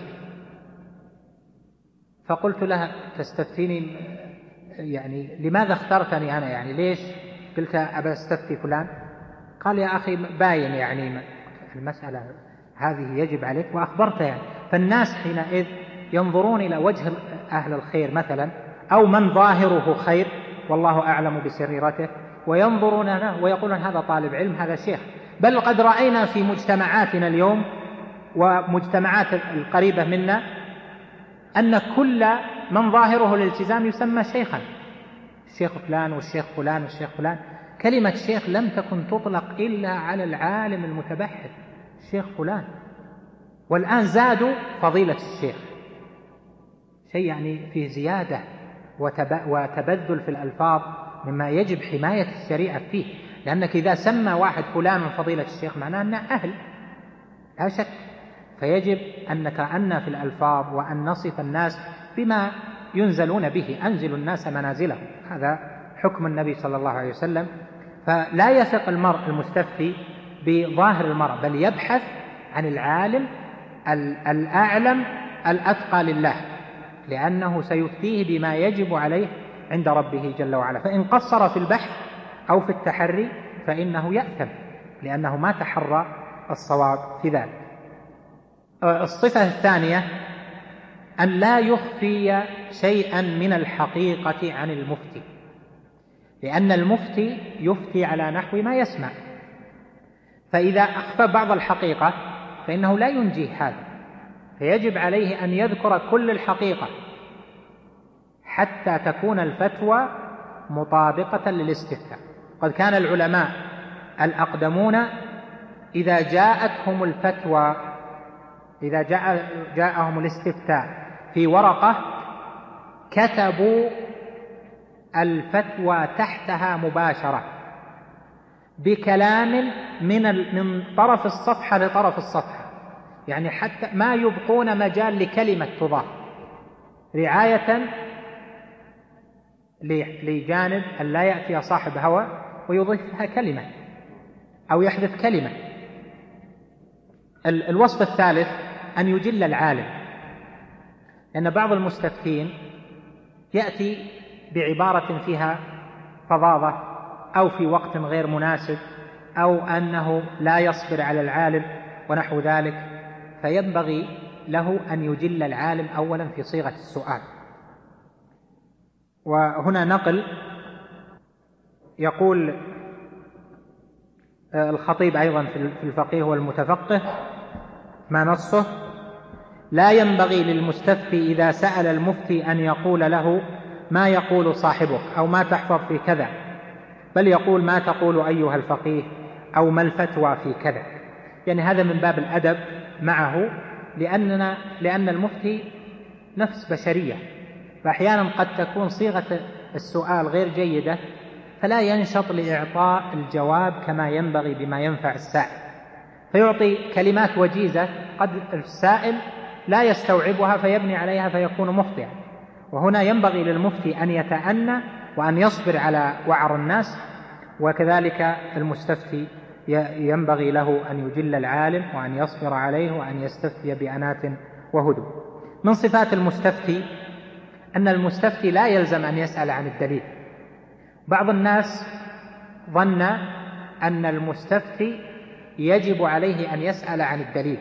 فقلت له تستفتيني يعني لماذا اخترتني أنا، يعني ليش؟ قلت أبى أستفتي فلان. قال يا أخي باين يعني المسألة هذه يجب عليك، وأخبرته يعني. فالناس حينئذ ينظرون إلى وجه أهل الخير مثلا أو من ظاهره خير والله أعلم بسريرته، وينظرون له ويقولون هذا طالب علم، هذا شيخ. بل قد رأينا في مجتمعاتنا اليوم ومجتمعات القريبة منا أن كل من ظاهره الالتزام يسمى شيخا، الشيخ فلان والشيخ فلان والشيخ فلان. كلمة شيخ لم تكن تطلق إلا على العالم المتبحر، الشيخ فلان، والآن زادوا فضيلة الشيخ، شيء يعني فيه زيادة وتبذل في الألفاظ مما يجب حماية الشريعة فيه، لأنك إذا سمى واحد فلان من فضيلة الشيخ معناه أنه أهل لا شك. فيجب أن نتأنى في الألفاظ وأن نصف الناس بما ينزلون به، أنزلوا الناس منازلهم، هذا حكم النبي صلى الله عليه وسلم. فلا يثق المرء المستفتي بظاهر المرء، بل يبحث عن العالم الأعلم الأتقى لله، لأنه سيفتيه بما يجب عليه عند ربه جل وعلا. فإن قصر في البحث أو في التحري فإنه يأثم، لأنه ما تحرى الصواب في ذلك. الصفة الثانية أن لا يخفي شيئا من الحقيقة عن المفتي، لأن المفتي يفتي على نحو ما يسمع، فإذا أخفى بعض الحقيقة فإنه لا ينجيه هذا، فيجب عليه أن يذكر كل الحقيقة حتى تكون الفتوى مطابقة للاستفتاء. قد كان العلماء الأقدمون إذا جاءتهم الفتوى إذا جاء جاءهم الاستفتاء في ورقة كتبوا الفتوى تحتها مباشرة بكلام من من طرف الصفحة لطرف الصفحة، يعني حتى ما يبقون مجال لكلمة تضاف، رعاية لجانب أن لا يأتي صاحب هوى ويضيفها كلمة أو يحذف كلمة. الوصف الثالث أن يجل العالم، لأن بعض المستفتين يأتي بعبارة فيها فظاظة أو في وقت غير مناسب أو أنه لا يصبر على العالم ونحو ذلك، فينبغي له أن يجل العالم أولا في صيغة السؤال. وهنا نقل يقول الخطيب أيضا في الفقيه والمتفقه ما نصه: لا ينبغي للمستفتي إذا سأل المفتي أن يقول له ما يقول صاحبك أو ما تحفظ في كذا، بل يقول ما تقول أيها الفقيه أو ما الفتوى في كذا. يعني هذا من باب الأدب معه، لأننا لأن المفتي نفس بشرية، فأحيانا قد تكون صيغة السؤال غير جيدة فلا ينشط لإعطاء الجواب كما ينبغي بما ينفع السائل، فيعطي كلمات وجيزة قد السائل لا يستوعبها فيبني عليها فيكون مخطئا. وهنا ينبغي للمفتي أن يتأنى وأن يصبر على وعر الناس، وكذلك المستفتي ينبغي له أن يجل العالم وأن يصبر عليه وأن يستفتي بأنات وهدوء. من صفات المستفتي أن المستفتي لا يلزم أن يسأل عن الدليل. بعض الناس ظن أن المستفتي يجب عليه أن يسأل عن الدليل،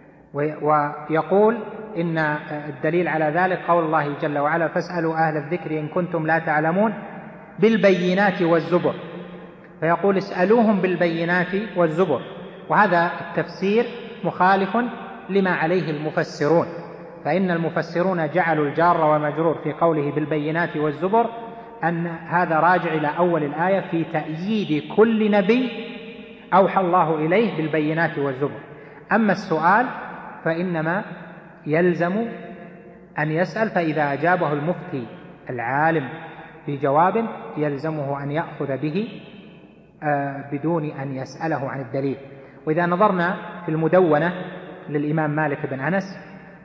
ويقول إن الدليل على ذلك قول الله جل وعلا: فاسألوا أهل الذكر إن كنتم لا تعلمون بالبينات والزبر، فيقول اسألوهم بالبينات والزبر. وهذا التفسير مخالف لما عليه المفسرون، فإن المفسرون جعلوا الجار ومجرور في قوله بالبينات والزبر أن هذا راجع إلى أول الآية في تأييد كل نبي أوحى الله إليه بالبينات والزبر. أما السؤال فإنما يلزم أن يسأل، فإذا أجابه المفتي العالم بجواب يلزمه أن يأخذ به بدون أن يسأله عن الدليل. وإذا نظرنا في المدونة للإمام مالك بن أنس،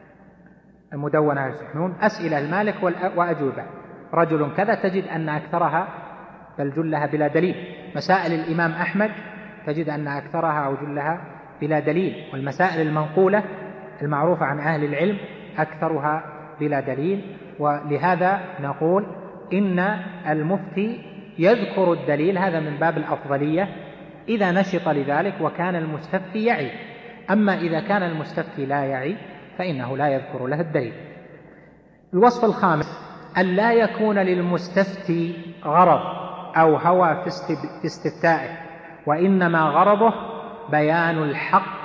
المدونة يسحنون أسئلة المالك وأجوبة، رجل كذا، تجد أن أكثرها بل جلها بلا دليل. مسائل الإمام أحمد تجد أن أكثرها أو جلها بلا دليل، والمسائل المنقولة المعروفة عن أهل العلم أكثرها بلا دليل. ولهذا نقول إن المفتي يذكر الدليل، هذا من باب الأفضلية إذا نشط لذلك وكان المستفتي يعي. أما إذا كان المستفتي لا يعي فإنه لا يذكر له الدليل. الوصف الخامس أن لا يكون للمستفتي غرض أو هوى في استفتائه، وإنما غرضه بيان الحق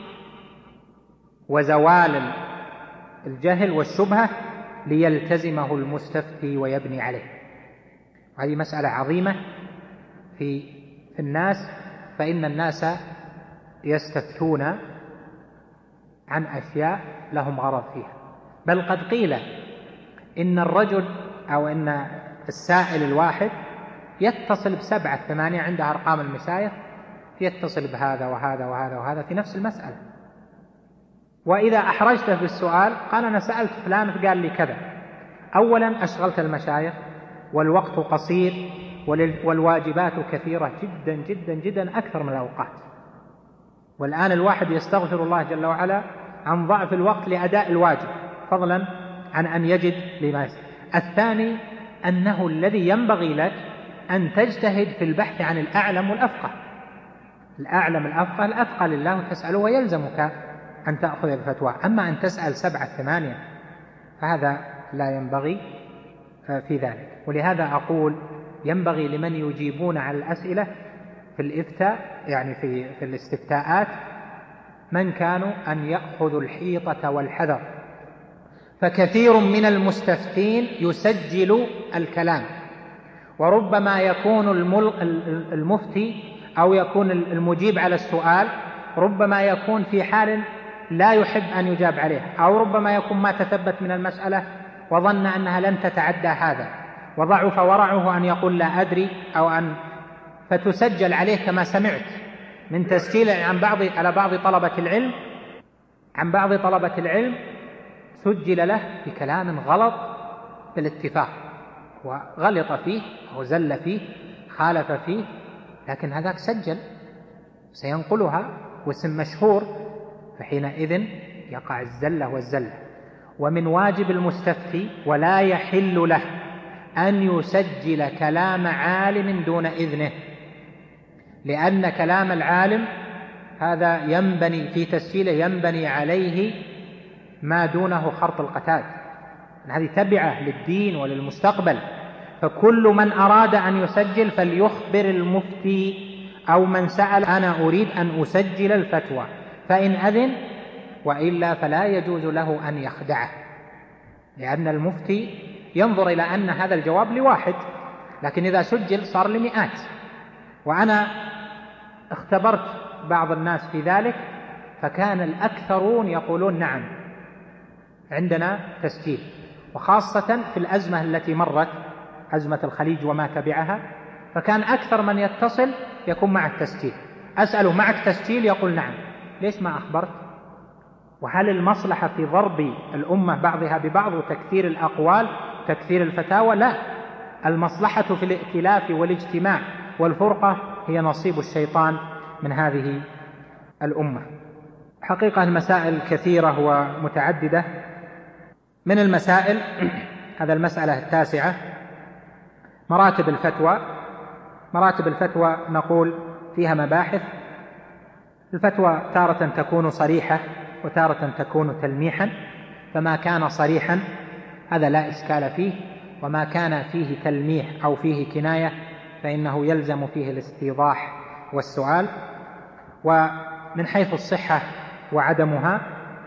وزوال الجهل والشبهة ليلتزمه المستفتي ويبني عليه. هذه مسألة عظيمة في في الناس، فإن الناس يستفتون عن أشياء لهم غرض فيها، بل قد قيل إن الرجل أو إن السائل الواحد يتصل بسبعة ثمانية عندها أرقام المشايخ، يتصل بهذا وهذا وهذا وهذا في نفس المسألة، وإذا أحرجته بالسؤال قال أنا سألت فلان قال لي كذا. أولا أشغلت المشايخ والوقت قصير والواجبات كثيرة جدا جدا جدا أكثر من الأوقات، والآن الواحد يستغفر الله جل وعلا عن ضعف الوقت لأداء الواجب فضلا عن أن يجد لما يسأل. الثاني أنه الذي ينبغي لك أن تجتهد في البحث عن الأعلم والأفقه، الأعلم الأفقه الأتقى لله تسأله ويلزمك أن تأخذ الفتوى. أما أن تسأل سبعة ثمانية فهذا لا ينبغي في ذلك. ولهذا أقول ينبغي لمن يجيبون على الأسئلة في الإفتاء يعني في, في الاستفتاءات من كانوا أن يأخذوا الحيطة والحذر، فكثير من المستفتين يسجل الكلام، وربما يكون المفتي أو يكون المجيب على السؤال ربما يكون في حال لا يحب أن يجاب عليه، أو ربما يكون ما تثبت من المسألة وظن أنها لن تتعدى هذا وضعف ورعه أن يقول لا أدري أو أن فتسجل عليه كما سمعت من تسجيل عن بعض على بعض طلبة العلم عن بعض طلبة العلم سجل له بكلام غلط بالاتفاق، وغلط فيه أو زل فيه خالف فيه، لكن هذاك سجل سينقلها واسم مشهور، فحينئذ يقع الزلة والزلة. ومن واجب المستفتي ولا يحل له أن يسجل كلام عالم دون إذنه، لأن كلام العالم هذا ينبني في تسجيله ينبني عليه ما دونه خرط القتاد، هذه تبعة للدين وللمستقبل. فكل من أراد أن يسجل فليخبر المفتي أو من سأل أنا أريد أن أسجل الفتوى، فإن أذن، وإلا فلا يجوز له أن يخدعه، لأن المفتي ينظر إلى أن هذا الجواب لواحد، لكن إذا سجل صار لمئات. وأنا اختبرت بعض الناس في ذلك، فكان الأكثرون يقولون نعم عندنا تسجيل، وخاصة في الأزمة التي مرت، أزمة الخليج وما تبعها، فكان أكثر من يتصل يكون مع التسجيل. أسأله معك تسجيل؟ يقول نعم. ليش ما أخبرت؟ وهل المصلحة في ضرب الأمة بعضها ببعض وتكثير الأقوال تكثير الفتاوى؟ لا، المصلحة في الائتلاف والاجتماع والفرقة هي نصيب الشيطان من هذه الأمة. حقيقة المسائل كثيرة ومتعددة. من المسائل هذا المسألة التاسعة، مراتب الفتوى. مراتب الفتوى نقول فيها مباحث. الفتوى تارة تكون صريحة وتارة تكون تلميحا، فما كان صريحا هذا لا إشكال فيه، وما كان فيه تلميح أو فيه كناية فإنه يلزم فيه الاستيضاح والسؤال. ومن حيث الصحة وعدمها،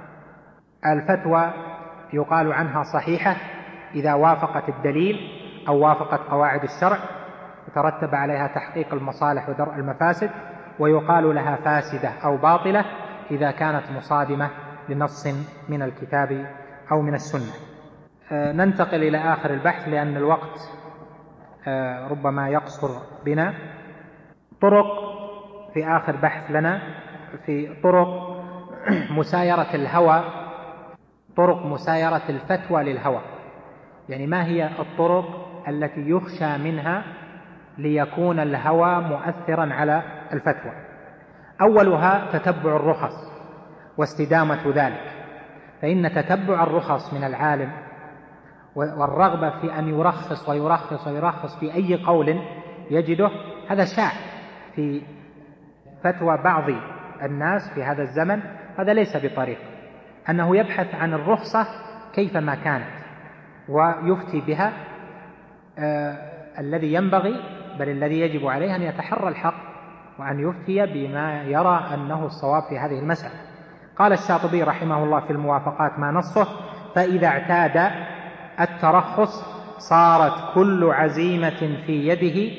الفتوى يقال عنها صحيحة إذا وافقت الدليل أو وافقت قواعد الشرع وترتب عليها تحقيق المصالح ودرء المفاسد، ويقال لها فاسدة أو باطلة إذا كانت مصادمة لنص من الكتاب أو من السنة. آه ننتقل إلى آخر البحث لأن الوقت آه ربما يقصر بنا. طرق في آخر بحث لنا في طرق مسايرة الهوى، طرق مسايرة الفتوى للهوى، يعني ما هي الطرق التي يخشى منها ليكون الهوى مؤثرا على الفتوى. أولها تتبع الرخص واستدامة ذلك، فإن تتبع الرخص من العالم والرغبة في أن يرخص ويرخص ويرخص في أي قول يجده، هذا شاع في فتوى بعض الناس في هذا الزمن. هذا ليس بطريق، أنه يبحث عن الرخصة كيفما كانت ويفتي بها. آه الذي ينبغي بل الذي يجب عليه أن يتحرى الحق وأن يفتي بما يرى أنه الصواب في هذه المسألة. قال الشاطبي رحمه الله في الموافقات ما نصه: فإذا اعتاد الترخص صارت كل عزيمة في يده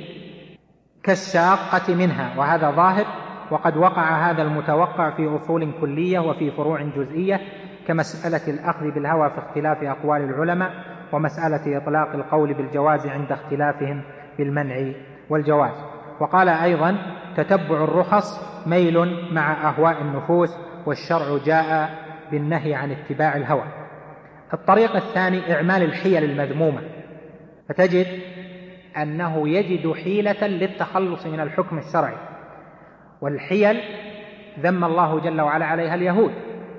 كالشاقة منها، وهذا ظاهر، وقد وقع هذا المتوقع في أصول كلية وفي فروع جزئية، كمسألة الأخذ بالهوى في اختلاف أقوال العلماء، ومسألة إطلاق القول بالجواز عند اختلافهم في المنع والجواز. وقال أيضا: تتبع الرخص ميل مع أهواء النفوس، والشرع جاء بالنهي عن اتباع الهوى. الطريق الثاني إعمال الحيل المذمومة، فتجد أنه يجد حيلة للتخلص من الحكم الشرعي، والحيل ذم الله جل وعلا عليها اليهود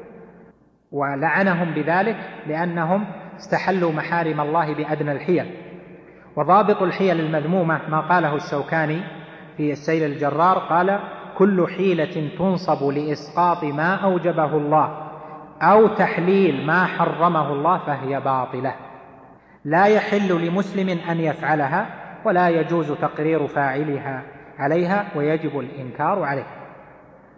ولعنهم بذلك لأنهم استحلوا محارم الله بأدنى الحيل. وضابط الحيل المذمومة ما قاله الشوكاني في السيل الجرار، قال: كل حيلة تنصب لإسقاط ما أوجبه الله أو تحليل ما حرمه الله فهي باطلة، لا يحل لمسلم أن يفعلها، ولا يجوز تقرير فاعلها عليها، ويجب الإنكار عليه.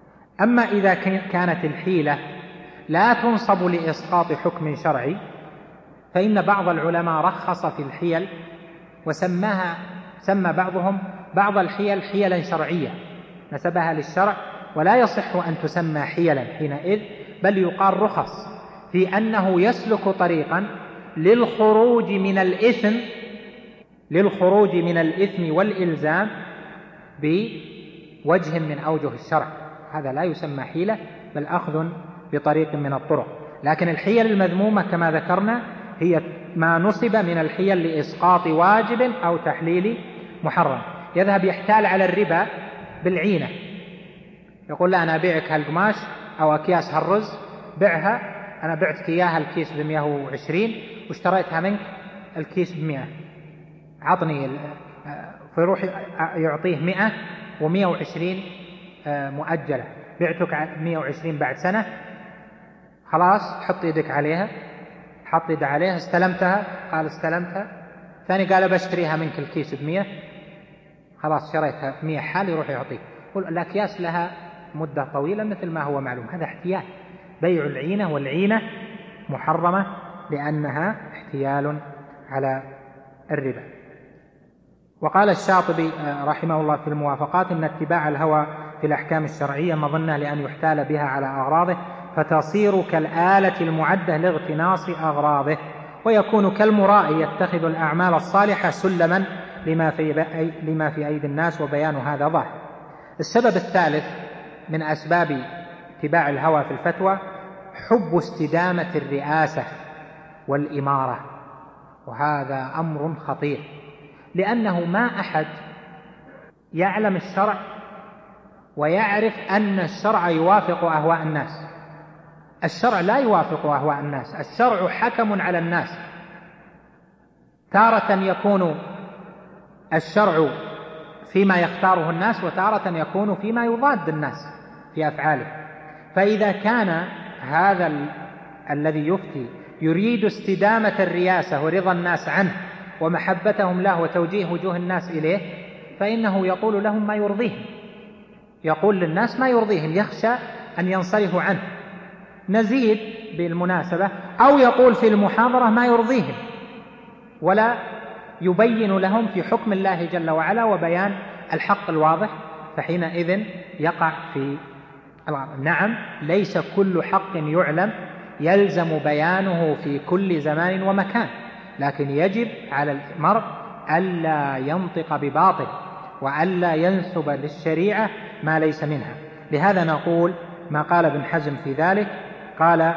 أما إذا كانت الحيلة لا تنصب لإسقاط حكم شرعي، فإن بعض العلماء رخص في الحيل وسماها سمى بعضهم بعض الحيل حيلا شرعية نسبها للشرع، ولا يصح أن تسمى حيلا حينئذ، بل يقال رخص في أنه يسلك طريقا للخروج من الإثم للخروج من الإثم والإلزام بوجه من أوجه الشرع. هذا لا يسمى حيلة بل أخذ بطريق من الطرق. لكن الحيل المذمومة كما ذكرنا هي ما نصب من الحيل لإسقاط واجب أو تحليل محرم. يذهب يحتال على الربا بالعينة، يقول لا أنا أبيعك هالقماش أو أكياس هالرز، بعها، أنا بعتك إياها الكيس بمئة وعشرين واشتريتها منك الكيس بمئة، عطني، فيروح يعطيه مئة ومئة وعشرين مؤجلة، بعتك مئة وعشرين بعد سنة، خلاص حط يدك عليها، حط يد عليها، استلمتها، قال استلمتها، ثاني قال بشتريها منك الكيس بمئة، خلاص شريتها مئة حال، يروح يعطيك. قل الأكياس لها مدة طويلة مثل ما هو معلوم. هذا احتيال، بيع العينة، والعينة محرمة لأنها احتيال على الربا. وقال الشاطبي رحمه الله في الموافقات إن اتباع الهوى في الأحكام الشرعية مظنة لأن يحتال بها على أغراضه، فتصير كالآلة المعدة لاغتناص أغراضه، ويكون كالمرائي يتخذ الأعمال الصالحة سلما لما في, لما في أيدي الناس، وبيان هذا ظاهر. السبب الثالث من أسباب اتباع الهوى في الفتوى حب استدامة الرئاسة والإمارة، وهذا أمر خطير، لأنه ما أحد يعلم الشرع ويعرف أن الشرع يوافق أهواء الناس. الشرع لا يوافق أهواء الناس، الشرع حكم على الناس. تارة يكون الشرع فيما يختاره الناس، وتارة يكون فيما يضاد الناس في أفعاله. فإذا كان هذا ال... الذي يفتي يريد استدامة الرياسة ورضا الناس عنه ومحبتهم له وتوجيه وجوه الناس إليه، فإنه يقول لهم ما يرضيهم، يقول للناس ما يرضيهم، يخشى أن ينصرفوا عنه. نزيد بالمناسبة، أو يقول في المحاضرة ما يرضيهم ولا يبين لهم في حكم الله جل وعلا وبيان الحق الواضح، فحينئذ يقع في الغلط. نعم، ليس كل حق يعلم يلزم بيانه في كل زمان ومكان، لكن يجب على المرء ألا ينطق بباطل وألا ينسب للشريعة ما ليس منها. لهذا نقول ما قال ابن حزم في ذلك، قال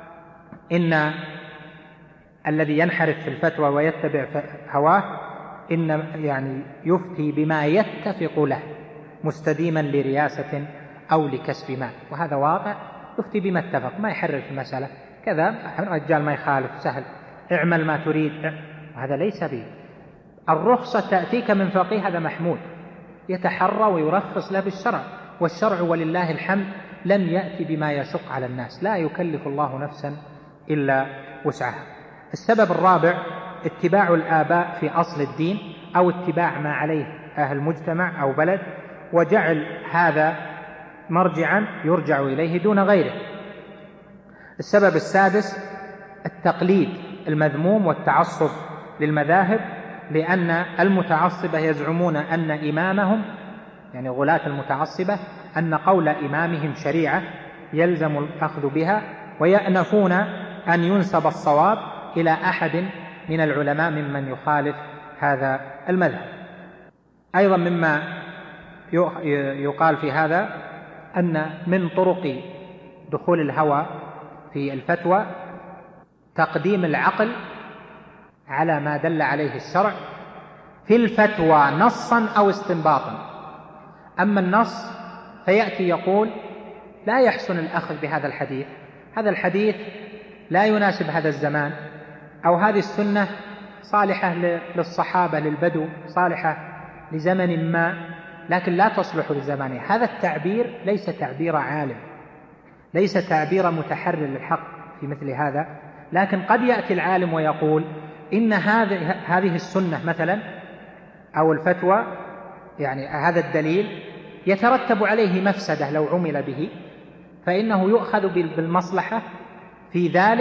إن الذي ينحرف في الفتوى ويتبع هواه إن يعني يفتي بما يتفق له مستديما لرياسة أو لكسب مال، وهذا واقع، يفتي بما اتفق، ما يحرر في المسألة كذا، الرجال ما يخالف، سهل، اعمل ما تريد، وهذا ليس به. الرخصة تأتيك من فقيه، هذا محمود، يتحرى ويرخص له بالشرع، والشرع ولله الحمد لم يأتي بما يشق على الناس، لا يكلف الله نفسا إلا وسعها. السبب الرابع اتباع الآباء في أصل الدين، أو اتباع ما عليه أهل مجتمع أو بلد، وجعل هذا مرجعا يرجع إليه دون غيره. السبب السادس التقليد المذموم والتعصب للمذاهب، لأن المتعصبة يزعمون أن إمامهم، يعني غلاة المتعصبة، أن قول إمامهم شريعة يلزم الأخذ بها، ويأنفون أن ينسب الصواب إلى أحد من العلماء ممن يخالف هذا المذهب. أيضا مما يقال في هذا أن من طرق دخول الهوى في الفتوى تقديم العقل على ما دل عليه الشرع في الفتوى نصا أو استنباطا. أما النص فيأتي يقول لا يحسن الأخذ بهذا الحديث، هذا الحديث لا يناسب هذا الزمان، أو هذه السنة صالحة للصحابة للبدو، صالحة لزمن ما، لكن لا تصلح لزمانه. هذا التعبير ليس تعبير عالم، ليس تعبير متحرر للحق في مثل هذا. لكن قد يأتي العالم ويقول إن هذه هذه السنة مثلا أو الفتوى، يعني هذا الدليل يترتب عليه مفسدة لو عمل به، فإنه يؤخذ بالمصلحة في ذلك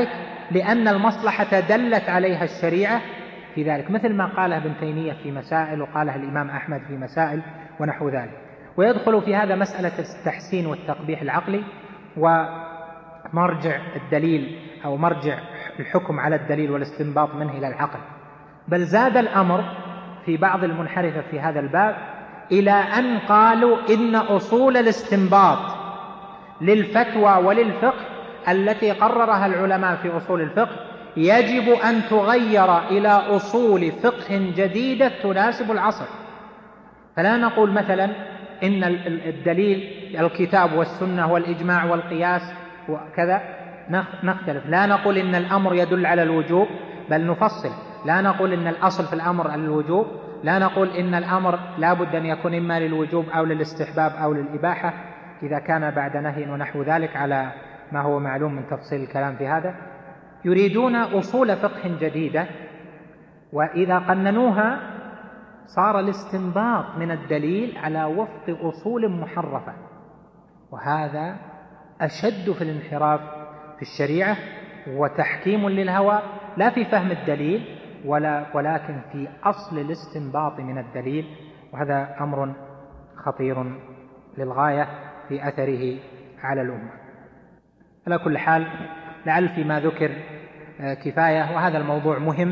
لأن المصلحة دلت عليها الشريعة في ذلك، مثل ما قاله ابن تيمية في مسائل وقاله الإمام أحمد في مسائل ونحو ذلك. ويدخل في هذا مسألة التحسين والتقبيح العقلي، ومرجع الدليل أو مرجع الحكم على الدليل والاستنباط منه إلى العقل. بل زاد الأمر في بعض المنحرفة في هذا الباب إلى أن قالوا إن أصول الاستنباط للفتوى وللفقه التي قررها العلماء في أصول الفقه يجب أن تغير إلى أصول فقه جديدة تناسب العصر. فلا نقول مثلا إن الدليل الكتاب والسنة والإجماع والقياس وكذا نختلف، لا نقول إن الأمر يدل على الوجوب بل نفصل، لا نقول إن الأصل في الأمر على الوجوب، لا نقول إن الأمر لا بد أن يكون إما للوجوب أو للاستحباب أو للإباحة إذا كان بعد نهي ونحو ذلك على ما هو معلوم من تفصيل الكلام في هذا. يريدون أصول فقه جديدة، وإذا قننوها صار الاستنباط من الدليل على وفق أصول محرفة، وهذا أشد في الانحراف في الشريعة وتحكيم للهوى، لا في فهم الدليل ولا ولكن في أصل الاستنباط من الدليل، وهذا أمر خطير للغاية في أثره على الأمة. على كل حال لعل فيما ذكر كفاية، وهذا الموضوع مهم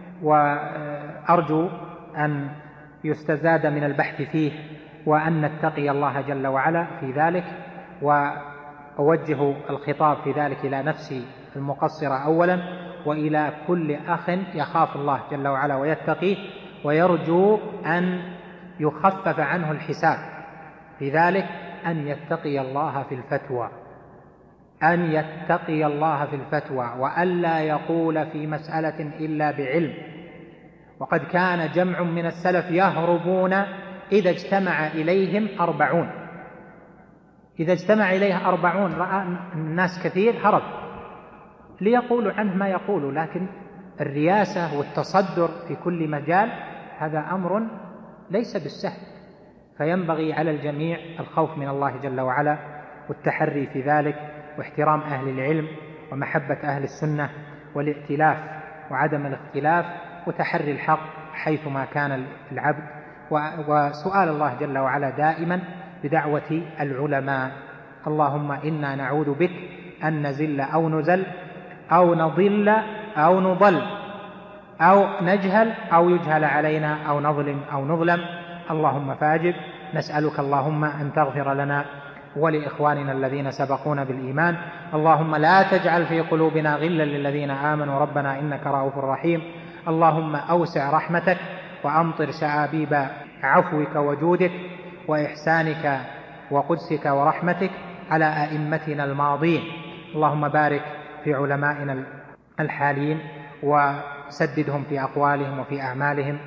وأرجو أن يستزاد من البحث فيه وأن نتقي الله جل وعلا في ذلك. وأوجه الخطاب في ذلك إلى نفسي المقصرة أولا وإلى كل أخ يخاف الله جل وعلا ويتقيه ويرجو أن يخفف عنه الحساب في ذلك، أن يتقي الله في الفتوى، أن يتقي الله في الفتوى وألا يقول في مسألة إلا بعلم. وقد كان جمع من السلف يهربون إذا اجتمع إليهم أربعون، إذا اجتمع إليه أربعون رأى الناس كثير هرب ليقولوا عنه ما يقولوا، لكن الرياسة والتصدر في كل مجال هذا أمر ليس بالسهل، فينبغي على الجميع الخوف من الله جل وعلا والتحري في ذلك، واحترام أهل العلم ومحبة أهل السنة والائتلاف وعدم الاختلاف وتحري الحق حيثما كان العبد، وسؤال الله جل وعلا دائما بدعوة العلماء: اللهم إنا نعوذ بك أن نزل أو نزل أو نضل أو نضل أو نجهل أو يجهل علينا أو نظلم أو نظلم، اللهم فاجب. نسألك اللهم أن تغفر لنا ولإخواننا الذين سبقونا بالإيمان، اللهم لا تجعل في قلوبنا غلا للذين آمنوا ربنا إنك رؤوف رحيم، اللهم أوسع رحمتك وأمطر شعابيب عفوك وجودك وإحسانك وقدسك ورحمتك على أئمتنا الماضين، اللهم بارك في علمائنا الحالين وسددهم في أقوالهم وفي أعمالهم،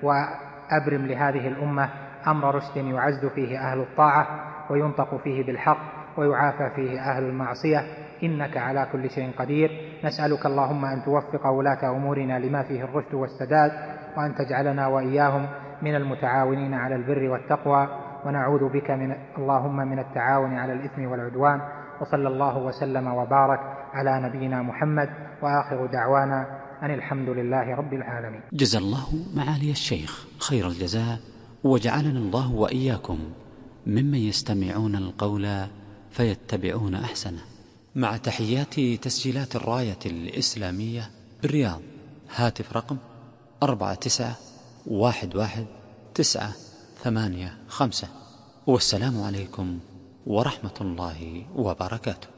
وأبرم لهذه الأمة أمر رشد يعز فيه أهل الطاعة وينطق فيه بالحق ويعافى فيه أهل المعصية، إنك على كل شيء قدير. نسألك اللهم أن توفق ولاة أمورنا لما فيه الرشد والسداد، وأن تجعلنا وإياهم من المتعاونين على البر والتقوى، ونعوذ بك من اللهم من التعاون على الإثم والعدوان. وصلى الله وسلم وبارك على نبينا محمد، وآخر دعوانا أن الحمد لله رب العالمين. جزا الله معالي الشيخ خير الجزاء، وجعلنا الله وإياكم ممن يستمعون القول فيتبعون أحسنه. مع تحيات تسجيلات الراية الإسلامية بالرياض، هاتف رقم أربعة تسعة واحد واحد تسعة ثمانية خمسة، والسلام عليكم ورحمة الله وبركاته.